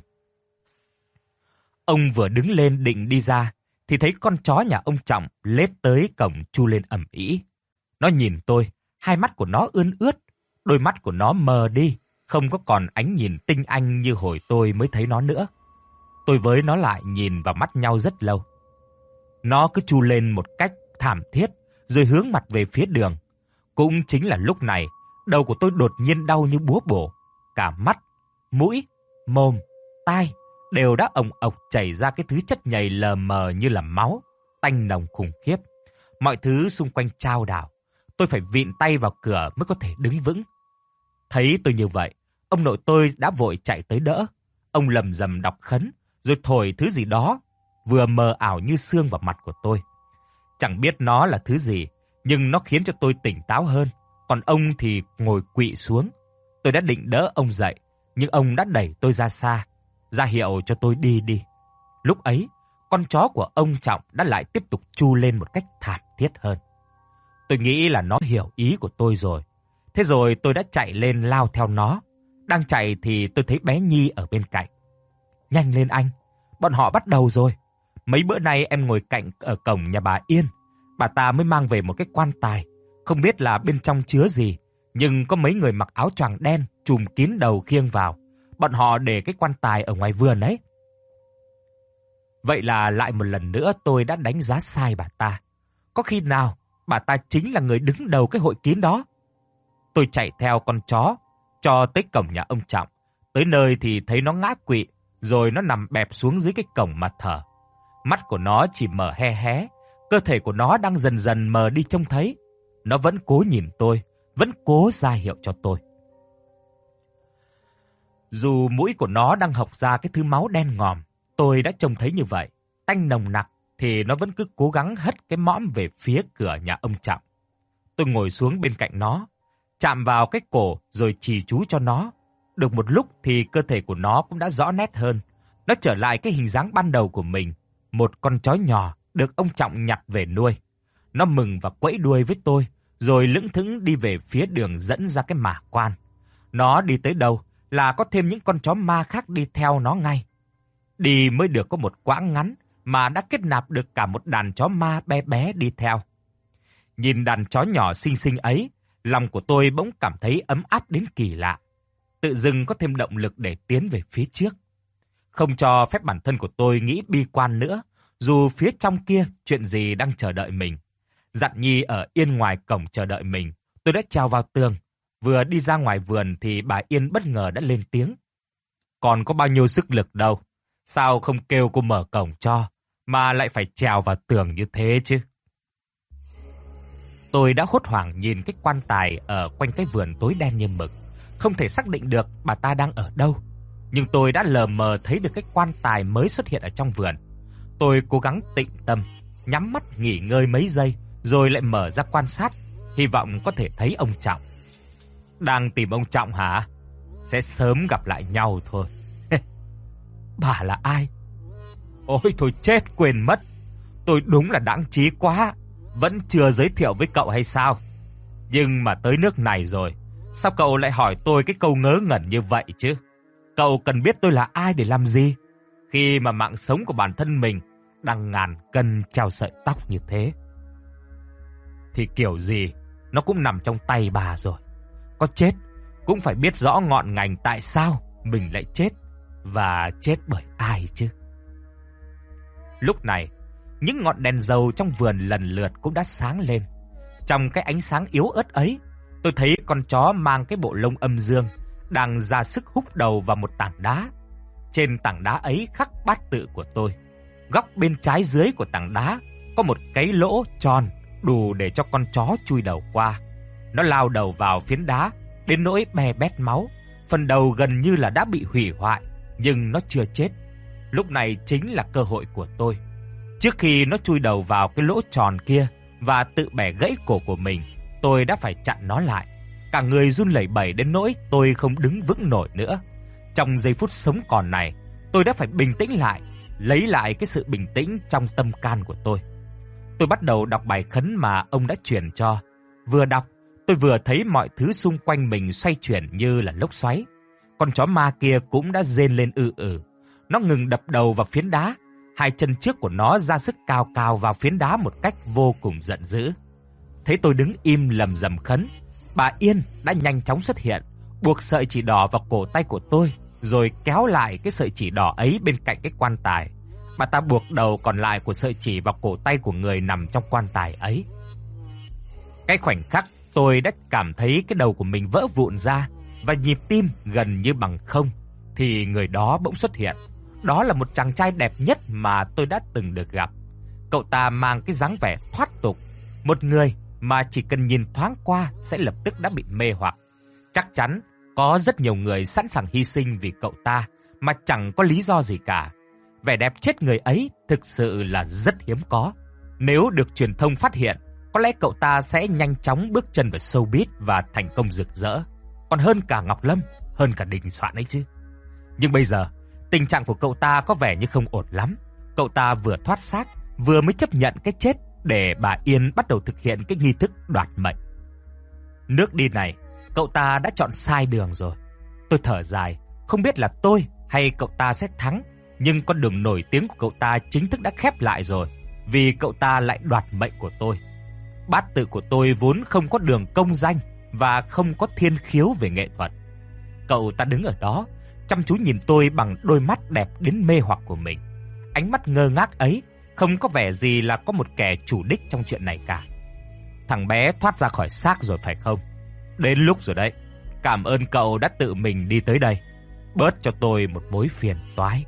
Speaker 1: Ông vừa đứng lên định đi ra, thì thấy con chó nhà ông Trọng lết tới cổng chu lên ầm ĩ. Nó nhìn tôi, hai mắt của nó ươn ướt, đôi mắt của nó mờ đi, không có còn ánh nhìn tinh anh như hồi tôi mới thấy nó nữa. Tôi với nó lại nhìn vào mắt nhau rất lâu. Nó cứ chu lên một cách thảm thiết, rồi hướng mặt về phía đường. Cũng chính là lúc này, đầu của tôi đột nhiên đau như búa bổ. Cả mắt, mũi, mồm, tai đều đã ồng ộc chảy ra cái thứ chất nhầy lờ mờ như là máu, tanh nồng khủng khiếp. Mọi thứ xung quanh chao đảo. Tôi phải vịn tay vào cửa mới có thể đứng vững. Thấy tôi như vậy, ông nội tôi đã vội chạy tới đỡ. Ông lầm rầm đọc khấn, rồi thổi thứ gì đó, vừa mờ ảo như sương vào mặt của tôi. Chẳng biết nó là thứ gì, nhưng nó khiến cho tôi tỉnh táo hơn. Còn ông thì ngồi quỵ xuống. Tôi đã định đỡ ông dậy, nhưng ông đã đẩy tôi ra xa, ra hiệu cho tôi đi đi. Lúc ấy, con chó của ông Trọng đã lại tiếp tục chu lên một cách thảm thiết hơn. Tôi nghĩ là nó hiểu ý của tôi rồi. Thế rồi tôi đã chạy lên lao theo nó. Đang chạy thì tôi thấy bé Nhi ở bên cạnh. Nhanh lên anh, bọn họ bắt đầu rồi. Mấy bữa nay em ngồi cạnh ở cổng nhà bà Yên. Bà ta mới mang về một cái quan tài. Không biết là bên trong chứa gì, nhưng có mấy người mặc áo choàng đen trùm kín đầu khiêng vào. Bọn họ để cái quan tài ở ngoài vườn ấy. Vậy là lại một lần nữa tôi đã đánh giá sai bà ta. Có khi nào bà ta chính là người đứng đầu cái hội kín đó? Tôi chạy theo con chó cho tới cổng nhà ông Trọng. Tới nơi thì thấy nó ngã quỵ, rồi nó nằm bẹp xuống dưới cái cổng mà thở. Mắt của nó chỉ mở hé hé, cơ thể của nó đang dần dần mờ đi trông thấy. Nó vẫn cố nhìn tôi, vẫn cố ra hiệu cho tôi. Dù mũi của nó đang hộc ra cái thứ máu đen ngòm, tôi đã trông thấy như vậy, tanh nồng nặc, thì nó vẫn cứ cố gắng hất cái mõm về phía cửa nhà ông Trọng. Tôi ngồi xuống bên cạnh nó, chạm vào cái cổ rồi chì chú cho nó. Được một lúc thì cơ thể của nó cũng đã rõ nét hơn. Nó trở lại cái hình dáng ban đầu của mình, một con chó nhỏ được ông Trọng nhặt về nuôi. Nó mừng và quẫy đuôi với tôi, rồi lững thững đi về phía đường dẫn ra cái mả quan. Nó đi tới đâu là có thêm những con chó ma khác đi theo nó ngay. Đi mới được có một quãng ngắn mà đã kết nạp được cả một đàn chó ma bé bé đi theo. Nhìn đàn chó nhỏ xinh xinh ấy, lòng của tôi bỗng cảm thấy ấm áp đến kỳ lạ. tự dưng có thêm động lực để tiến về phía trước. Không cho phép bản thân của tôi nghĩ bi quan nữa, dù phía trong kia chuyện gì đang chờ đợi mình. Dặn Nhi ở yên ngoài cổng chờ đợi mình, tôi đã trèo vào tường. Vừa đi ra ngoài vườn thì bà Yên bất ngờ đã lên tiếng. Còn có bao nhiêu sức lực đâu, sao không kêu cô mở cổng cho, mà lại phải trèo vào tường như thế chứ? Tôi đã hốt hoảng nhìn cái quan tài ở quanh cái vườn tối đen như mực, không thể xác định được bà ta đang ở đâu. Nhưng tôi đã lờ mờ thấy được cái quan tài mới xuất hiện ở trong vườn. Tôi cố gắng tĩnh tâm, nhắm mắt nghỉ ngơi mấy giây, rồi lại mở ra quan sát, hy vọng có thể thấy ông Trọng. Đang tìm ông Trọng hả? Sẽ sớm gặp lại nhau thôi. Bà là ai? Ôi thôi chết, quên mất. Tôi đúng là đáng trí quá, vẫn chưa giới thiệu với cậu hay sao? Nhưng mà tới nước này rồi, sao cậu lại hỏi tôi cái câu ngớ ngẩn như vậy chứ? Cậu cần biết tôi là ai để làm gì, khi mà mạng sống của bản thân mình đang ngàn cân treo sợi tóc như thế? Thì kiểu gì nó cũng nằm trong tay bà rồi. Có chết cũng phải biết rõ ngọn ngành tại sao mình lại chết, và chết bởi ai chứ. Lúc này, những ngọn đèn dầu trong vườn lần lượt cũng đã sáng lên. Trong cái ánh sáng yếu ớt ấy, tôi thấy con chó mang cái bộ lông âm dương đang ra sức húc đầu vào một tảng đá. Trên tảng đá ấy khắc bát tự của tôi. Góc bên trái dưới của tảng đá có một cái lỗ tròn đủ để cho con chó chui đầu qua. Nó lao đầu vào phiến đá đến nỗi be bét máu, phần đầu gần như là đã bị hủy hoại, nhưng nó chưa chết. Lúc này chính là cơ hội của tôi. Trước khi nó chui đầu vào cái lỗ tròn kia và tự bẻ gãy cổ của mình, tôi đã phải chặn nó lại. Cả người run lẩy bẩy đến nỗi tôi không đứng vững nổi nữa. Trong giây phút sống còn này, tôi đã phải bình tĩnh lại, lấy lại cái sự bình tĩnh trong tâm can của tôi. Tôi bắt đầu đọc bài khấn mà ông đã truyền cho. Vừa đọc, tôi vừa thấy mọi thứ xung quanh mình xoay chuyển như là lốc xoáy. Con chó ma kia cũng đã rên lên ư ử. Nó ngừng đập đầu vào phiến đá, hai chân trước của nó ra sức cào cào vào phiến đá một cách vô cùng giận dữ. Thấy tôi đứng im lầm rầm khấn, bà Yên đã nhanh chóng xuất hiện, buộc sợi chỉ đỏ vào cổ tay của tôi, rồi kéo lại cái sợi chỉ đỏ ấy bên cạnh cái quan tài. Bà ta buộc đầu còn lại của sợi chỉ vào cổ tay của người nằm trong quan tài ấy. Cái khoảnh khắc tôi đã cảm thấy cái đầu của mình vỡ vụn ra và nhịp tim gần như bằng không, thì người đó bỗng xuất hiện. Đó là một chàng trai đẹp nhất mà tôi đã từng được gặp. Cậu ta mang cái dáng vẻ thoát tục, một người mà chỉ cần nhìn thoáng qua sẽ lập tức đã bị mê hoặc. Chắc chắn có rất nhiều người sẵn sàng hy sinh vì cậu ta mà chẳng có lý do gì cả. Vẻ đẹp chết người ấy thực sự là rất hiếm có. Nếu được truyền thông phát hiện, có lẽ cậu ta sẽ nhanh chóng bước chân vào showbiz và thành công rực rỡ, còn hơn cả Ngọc Lâm, hơn cả Đình Soạn ấy chứ. Nhưng bây giờ, tình trạng của cậu ta có vẻ như không ổn lắm. Cậu ta vừa thoát xác, vừa mới chấp nhận cái chết để bà Yên bắt đầu thực hiện cái nghi thức đoạt mệnh. Nước đi này, cậu ta đã chọn sai đường rồi. Tôi thở dài, không biết là tôi hay cậu ta sẽ thắng, nhưng con đường nổi tiếng của cậu ta chính thức đã khép lại rồi, vì cậu ta lại đoạt mệnh của tôi. Bát tự của tôi vốn không có đường công danh và không có thiên khiếu về nghệ thuật. Cậu ta đứng ở đó, chăm chú nhìn tôi bằng đôi mắt đẹp đến mê hoặc của mình. Ánh mắt ngơ ngác ấy không có vẻ gì là có một kẻ chủ đích trong chuyện này cả. Thằng bé thoát ra khỏi xác rồi phải không? Đến lúc rồi đấy. Cảm ơn cậu đã tự mình đi tới đây, bớt cho tôi một mối phiền toái.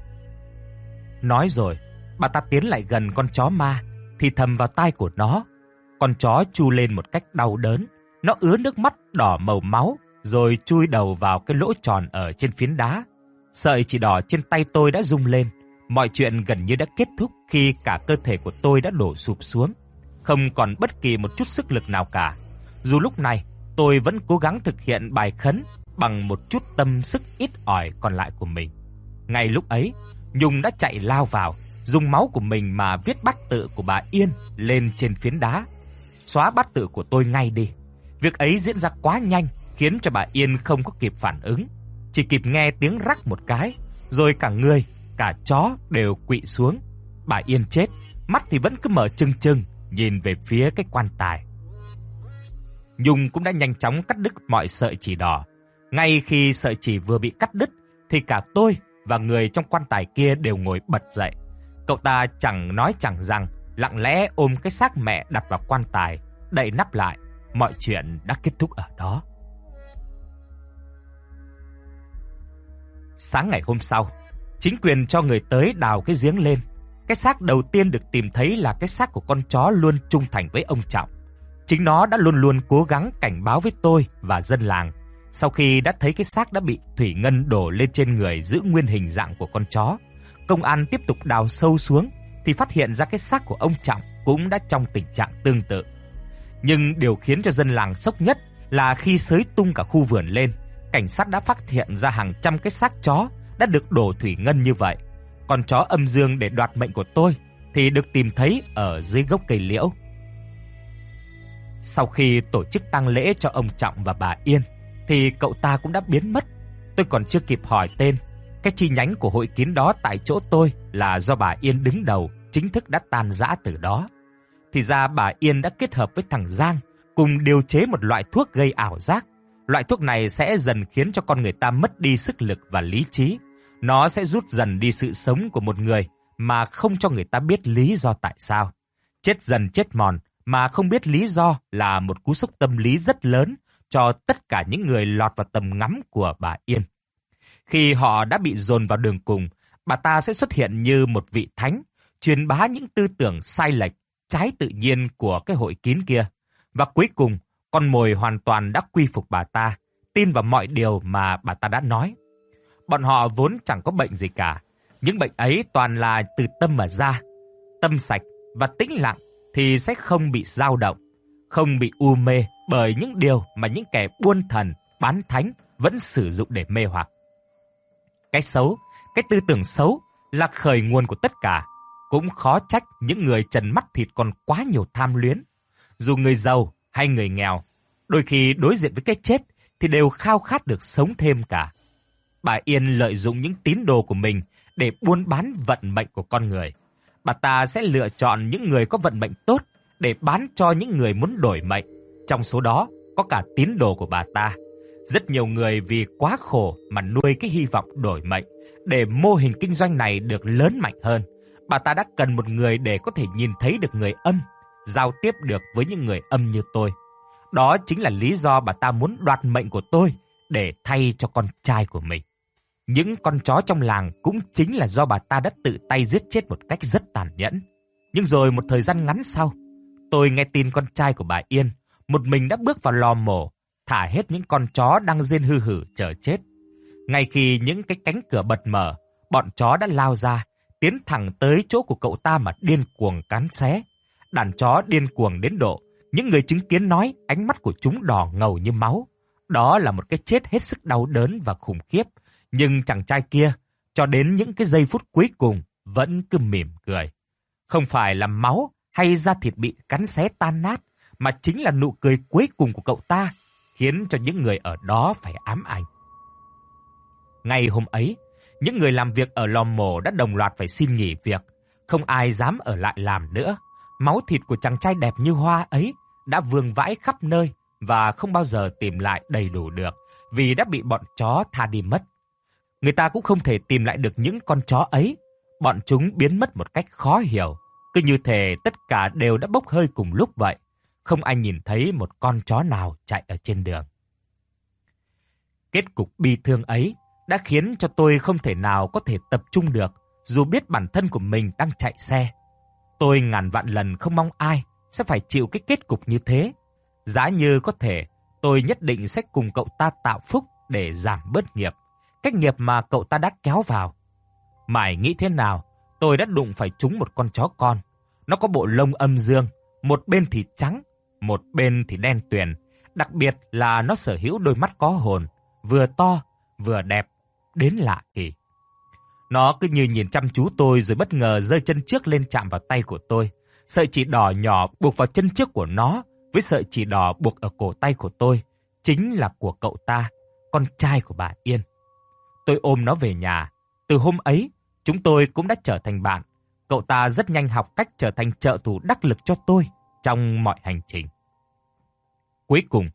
Speaker 1: Nói rồi, bà ta tiến lại gần con chó ma, thì thầm vào tai của nó. Con chó chu lên một cách đau đớn, nó ứa nước mắt đỏ màu máu, rồi chui đầu vào cái lỗ tròn ở trên phiến đá. Sợi chỉ đỏ trên tay tôi đã rung lên. Mọi chuyện gần như đã kết thúc khi cả cơ thể của tôi đã đổ sụp xuống, không còn bất kỳ một chút sức lực nào cả. Dù lúc này tôi vẫn cố gắng thực hiện bài khấn bằng một chút tâm sức ít ỏi còn lại của mình. Ngay lúc ấy, Nhung đã chạy lao vào, dùng máu của mình mà viết bát tự của bà Yên lên trên phiến đá, xóa bát tự của tôi ngay đi. Việc ấy diễn ra quá nhanh, khiến cho bà Yên không có kịp phản ứng, chỉ kịp nghe tiếng rắc một cái, rồi cả người, cả chó đều quỵ xuống. Bà Yên chết, mắt thì vẫn cứ mở trừng trừng nhìn về phía cái quan tài. Nhung cũng đã nhanh chóng cắt đứt mọi sợi chỉ đỏ. Ngay khi sợi chỉ vừa bị cắt đứt thì cả tôi và người trong quan tài kia đều ngồi bật dậy. Cậu ta chẳng nói chẳng rằng, lặng lẽ ôm cái xác mẹ đặt vào quan tài, đậy nắp lại. Mọi chuyện đã kết thúc ở đó. Sáng ngày hôm sau, chính quyền cho người tới đào cái giếng lên. Cái xác đầu tiên được tìm thấy là cái xác của con chó luôn trung thành với ông Trọng. Chính nó đã luôn luôn cố gắng cảnh báo với tôi và dân làng. Sau khi đã thấy cái xác đã bị thủy ngân đổ lên trên người giữ nguyên hình dạng của con chó, công an tiếp tục đào sâu xuống thì phát hiện ra cái xác của ông Trọng cũng đã trong tình trạng tương tự. Nhưng điều khiến cho dân làng sốc nhất là khi xới tung cả khu vườn lên, cảnh sát đã phát hiện ra hàng trăm cái xác chó đã được đổ thủy ngân như vậy. Con chó âm dương để đoạt mệnh của tôi thì được tìm thấy ở dưới gốc cây liễu. Sau khi tổ chức tang lễ cho ông Trọng và bà Yên thì cậu ta cũng đã biến mất. Tôi còn chưa kịp hỏi tên, cái chi nhánh của hội kiến đó tại chỗ tôi là do bà Yên đứng đầu chính thức đã tan rã từ đó. Thì ra bà Yên đã kết hợp với thằng Giang cùng điều chế một loại thuốc gây ảo giác. Loại thuốc này sẽ dần khiến cho con người ta mất đi sức lực và lý trí. Nó sẽ rút dần đi sự sống của một người mà không cho người ta biết lý do tại sao. Chết dần chết mòn mà không biết lý do là một cú sốc tâm lý rất lớn cho tất cả những người lọt vào tầm ngắm của bà Yên. Khi họ đã bị dồn vào đường cùng, bà ta sẽ xuất hiện như một vị thánh, truyền bá những tư tưởng sai lệch, trái tự nhiên của cái hội kín kia. Và cuối cùng, con mồi hoàn toàn đã quy phục bà ta, tin vào mọi điều mà bà ta đã nói. Bọn họ vốn chẳng có bệnh gì cả. Những bệnh ấy toàn là từ tâm mà ra. Tâm sạch và tĩnh lặng thì sẽ không bị dao động, không bị u mê bởi những điều mà những kẻ buôn thần, bán thánh vẫn sử dụng để mê hoặc. Cái xấu, cái tư tưởng xấu là khởi nguồn của tất cả. Cũng khó trách những người trần mắt thịt còn quá nhiều tham luyến. Dù người giàu hay người nghèo, đôi khi đối diện với cái chết thì đều khao khát được sống thêm cả. Bà Yên lợi dụng những tín đồ của mình để buôn bán vận mệnh của con người. Bà ta sẽ lựa chọn những người có vận mệnh tốt để bán cho những người muốn đổi mệnh. Trong số đó có cả tín đồ của bà ta. Rất nhiều người vì quá khổ mà nuôi cái hy vọng đổi mệnh. Để mô hình kinh doanh này được lớn mạnh hơn, bà ta đã cần một người để có thể nhìn thấy được người âm, giao tiếp được với những người âm như tôi. Đó chính là lý do bà ta muốn đoạt mệnh của tôi để thay cho con trai của mình. Những con chó trong làng cũng chính là do bà ta đã tự tay giết chết một cách rất tàn nhẫn. Nhưng rồi một thời gian ngắn sau, tôi nghe tin con trai của bà Yên một mình đã bước vào lò mổ, thả hết những con chó đang rên hư hử chờ chết. Ngay khi những cái cánh cửa bật mở, bọn chó đã lao ra, tiến thẳng tới chỗ của cậu ta mà điên cuồng cắn xé. Đàn chó điên cuồng đến độ những người chứng kiến nói ánh mắt của chúng đỏ ngầu như máu. Đó là một cái chết hết sức đau đớn và khủng khiếp. Nhưng chàng trai kia, cho đến những cái giây phút cuối cùng, vẫn cứ mỉm cười. Không phải là máu hay da thịt bị cắn xé tan nát, mà chính là nụ cười cuối cùng của cậu ta, khiến cho những người ở đó phải ám ảnh. Ngày hôm ấy, những người làm việc ở lò mổ đã đồng loạt phải xin nghỉ việc. Không ai dám ở lại làm nữa. Máu thịt của chàng trai đẹp như hoa ấy đã vương vãi khắp nơi và không bao giờ tìm lại đầy đủ được vì đã bị bọn chó tha đi mất. Người ta cũng không thể tìm lại được những con chó ấy. Bọn chúng biến mất một cách khó hiểu, cứ như thể tất cả đều đã bốc hơi cùng lúc vậy. Không ai nhìn thấy một con chó nào chạy ở trên đường. Kết cục bi thương ấy đã khiến cho tôi không thể nào có thể tập trung được, dù biết bản thân của mình đang chạy xe. Tôi ngàn vạn lần không mong ai sẽ phải chịu cái kết cục như thế. Giá như có thể, tôi nhất định sẽ cùng cậu ta tạo phúc để giảm bớt nghiệp, cái nghiệp mà cậu ta đã kéo vào. Mãi nghĩ thế nào, tôi đã đụng phải trúng một con chó con. Nó có bộ lông âm dương, một bên thì trắng, một bên thì đen tuyền. Đặc biệt là nó sở hữu đôi mắt có hồn, vừa to, vừa đẹp, đến lạ kỳ. Nó cứ như nhìn chăm chú tôi rồi bất ngờ giơ chân trước lên chạm vào tay của tôi. Sợi chỉ đỏ nhỏ buộc vào chân trước của nó với sợi chỉ đỏ buộc ở cổ tay của tôi chính là của cậu ta, con trai của bà Yên. Tôi ôm nó về nhà. Từ hôm ấy, chúng tôi cũng đã trở thành bạn. Cậu ta rất nhanh học cách trở thành trợ thủ đắc lực cho tôi trong mọi hành trình. Cuối cùng,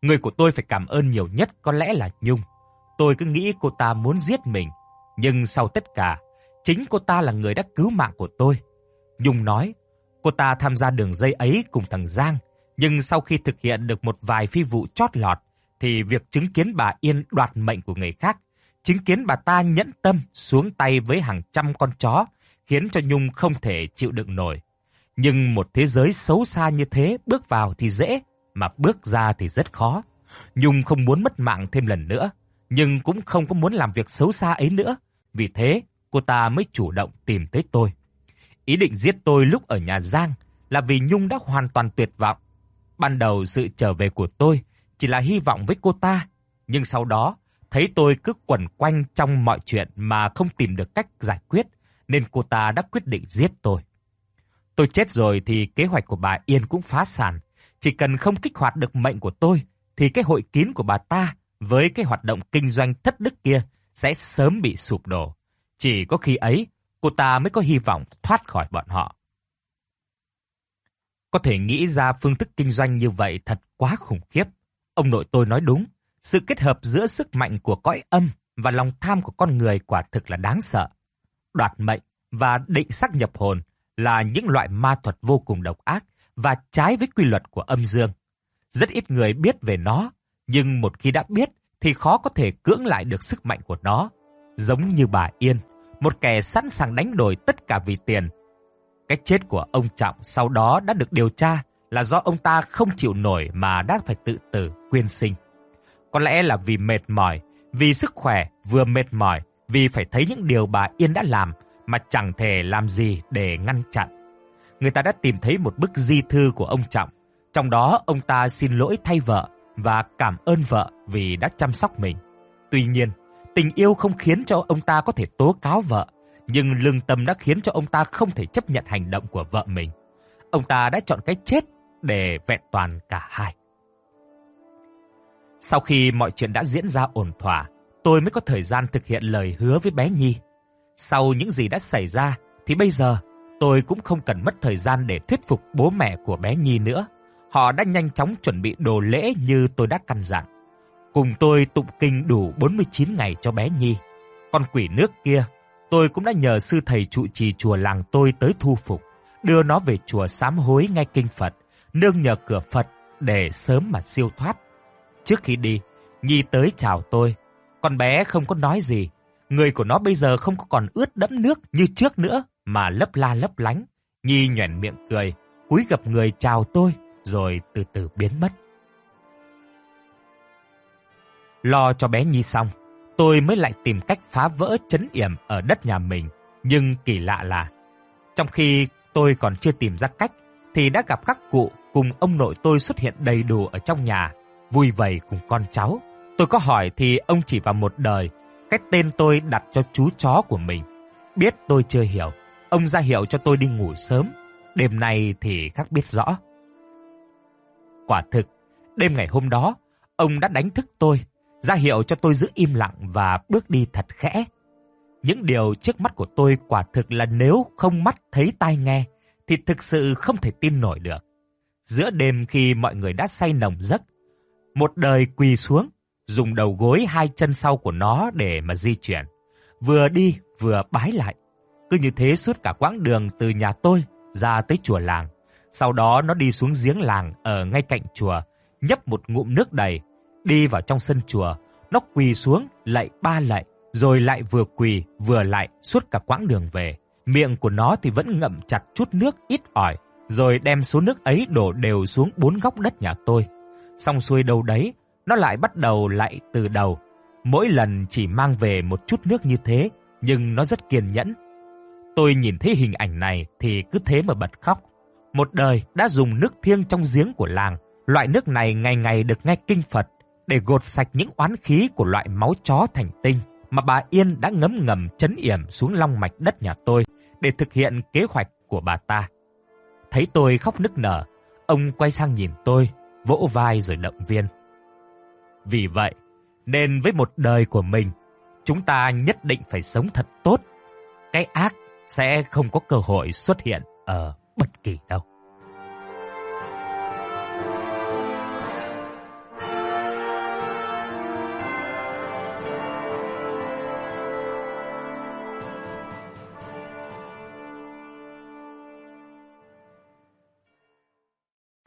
Speaker 1: Người của tôi phải cảm ơn nhiều nhất có lẽ là Nhung. Tôi cứ nghĩ cô ta muốn giết mình, nhưng sau tất cả, chính cô ta là người đã cứu mạng của tôi. Nhung nói, cô ta tham gia đường dây ấy cùng thằng Giang, nhưng sau khi thực hiện được một vài phi vụ chót lọt, thì việc chứng kiến bà Yên đoạt mệnh của người khác, chứng kiến bà ta nhẫn tâm xuống tay với hàng trăm con chó, khiến cho Nhung không thể chịu đựng nổi. Nhưng một thế giới xấu xa như thế, bước vào thì dễ, mà bước ra thì rất khó. Nhung không muốn mất mạng thêm lần nữa, nhưng cũng không có muốn làm việc xấu xa ấy nữa. Vì thế, cô ta mới chủ động tìm tới tôi. Ý định giết tôi lúc ở nhà Giang là vì Nhung đã hoàn toàn tuyệt vọng. Ban đầu sự trở về của tôi chỉ là hy vọng với cô ta, nhưng sau đó thấy tôi cứ quẩn quanh trong mọi chuyện mà không tìm được cách giải quyết, nên cô ta đã quyết định giết tôi. Tôi chết rồi thì kế hoạch của bà Yên cũng phá sản. Chỉ cần không kích hoạt được mệnh của tôi, thì cái hội kín của bà ta với cái hoạt động kinh doanh thất đức kia sẽ sớm bị sụp đổ. Chỉ có khi ấy, cô ta mới có hy vọng thoát khỏi bọn họ. Có thể nghĩ ra phương thức kinh doanh như vậy thật quá khủng khiếp. Ông nội tôi nói đúng, sự kết hợp giữa sức mạnh của cõi âm và lòng tham của con người quả thực là đáng sợ. Đoạt mệnh và định sắc nhập hồn là những loại ma thuật vô cùng độc ác và trái với quy luật của âm dương. Rất ít người biết về nó, nhưng một khi đã biết thì khó có thể cưỡng lại được sức mạnh của nó. Giống như bà Yên, một kẻ sẵn sàng đánh đổi tất cả vì tiền. Cái chết của ông Trọng sau đó đã được điều tra là do ông ta không chịu nổi mà đã phải tự tử quyên sinh. Có lẽ là vì mệt mỏi, vì sức khỏe vừa mệt mỏi, vì phải thấy những điều bà Yên đã làm mà chẳng thể làm gì để ngăn chặn. Người ta đã tìm thấy một bức di thư của ông Trọng, trong đó ông ta xin lỗi thay vợ và cảm ơn vợ vì đã chăm sóc mình. Tuy nhiên, tình yêu không khiến cho ông ta có thể tố cáo vợ, nhưng lương tâm đã khiến cho ông ta không thể chấp nhận hành động của vợ mình. Ông ta đã chọn cái chết để vẹn toàn cả hai. Sau khi mọi chuyện đã diễn ra ổn thỏa, tôi mới có thời gian thực hiện lời hứa với bé Nhi. Sau những gì đã xảy ra, thì bây giờ tôi cũng không cần mất thời gian để thuyết phục bố mẹ của bé Nhi nữa. Họ đã nhanh chóng chuẩn bị đồ lễ như tôi đã căn dặn. Cùng tôi tụng kinh đủ bốn mươi chín ngày cho bé Nhi. Con quỷ nước kia, tôi cũng đã nhờ sư thầy trụ trì chùa làng tôi tới thu phục, đưa nó về chùa sám hối nghe kinh Phật, nương nhờ cửa Phật để sớm mà siêu thoát. Trước khi đi, Nhi tới chào tôi. Con bé không có nói gì. Người của nó bây giờ không có còn ướt đẫm nước như trước nữa, mà lấp la lấp lánh. Nhi nhoẻn miệng cười, cúi gập người chào tôi, rồi từ từ biến mất. Lo cho bé Nhi xong, tôi mới lại tìm cách phá vỡ trấn yểm ở đất nhà mình. Nhưng kỳ lạ là, trong khi tôi còn chưa tìm ra cách, thì đã gặp các cụ cùng ông nội tôi xuất hiện đầy đủ ở trong nhà, vui vầy cùng con cháu. Tôi có hỏi thì ông chỉ vào một đời, cái tên tôi đặt cho chú chó của mình. Biết tôi chưa hiểu, ông ra hiệu cho tôi đi ngủ sớm. Đêm nay thì khác biết rõ. Quả thực, đêm ngày hôm đó, ông đã đánh thức tôi, ra hiệu cho tôi giữ im lặng và bước đi thật khẽ. Những điều trước mắt của tôi quả thực là nếu không mắt thấy tai nghe, thì thực sự không thể tin nổi được. Giữa đêm khi mọi người đã say nồng giấc, một đời quỳ xuống, dùng đầu gối hai chân sau của nó để mà di chuyển, vừa đi vừa bái lại. Cứ như thế suốt cả quãng đường từ nhà tôi ra tới chùa làng. Sau đó nó đi xuống giếng làng ở ngay cạnh chùa, nhấp một ngụm nước đầy, đi vào trong sân chùa, nó quỳ xuống lạy ba lạy, rồi lại vừa quỳ vừa lạy suốt cả quãng đường về. Miệng của nó thì vẫn ngậm chặt chút nước ít ỏi, rồi đem số nước ấy đổ đều xuống bốn góc đất nhà tôi. Xong xuôi đâu đấy, nó lại bắt đầu lạy từ đầu. Mỗi lần chỉ mang về một chút nước như thế, nhưng nó rất kiên nhẫn. Tôi nhìn thấy hình ảnh này thì cứ thế mà bật khóc. Một đời đã dùng nước thiêng trong giếng của làng. Loại nước này ngày ngày được nghe kinh Phật để gột sạch những oán khí của loại máu chó thành tinh mà bà Yên đã ngấm ngầm trấn yểm xuống long mạch đất nhà tôi để thực hiện kế hoạch của bà ta. Thấy tôi khóc nức nở, ông quay sang nhìn tôi, vỗ vai rồi động viên. Vì vậy, nên với một đời của mình, chúng ta nhất định phải sống thật tốt. Cái ác sẽ không có cơ hội xuất hiện ở bất kỳ đâu.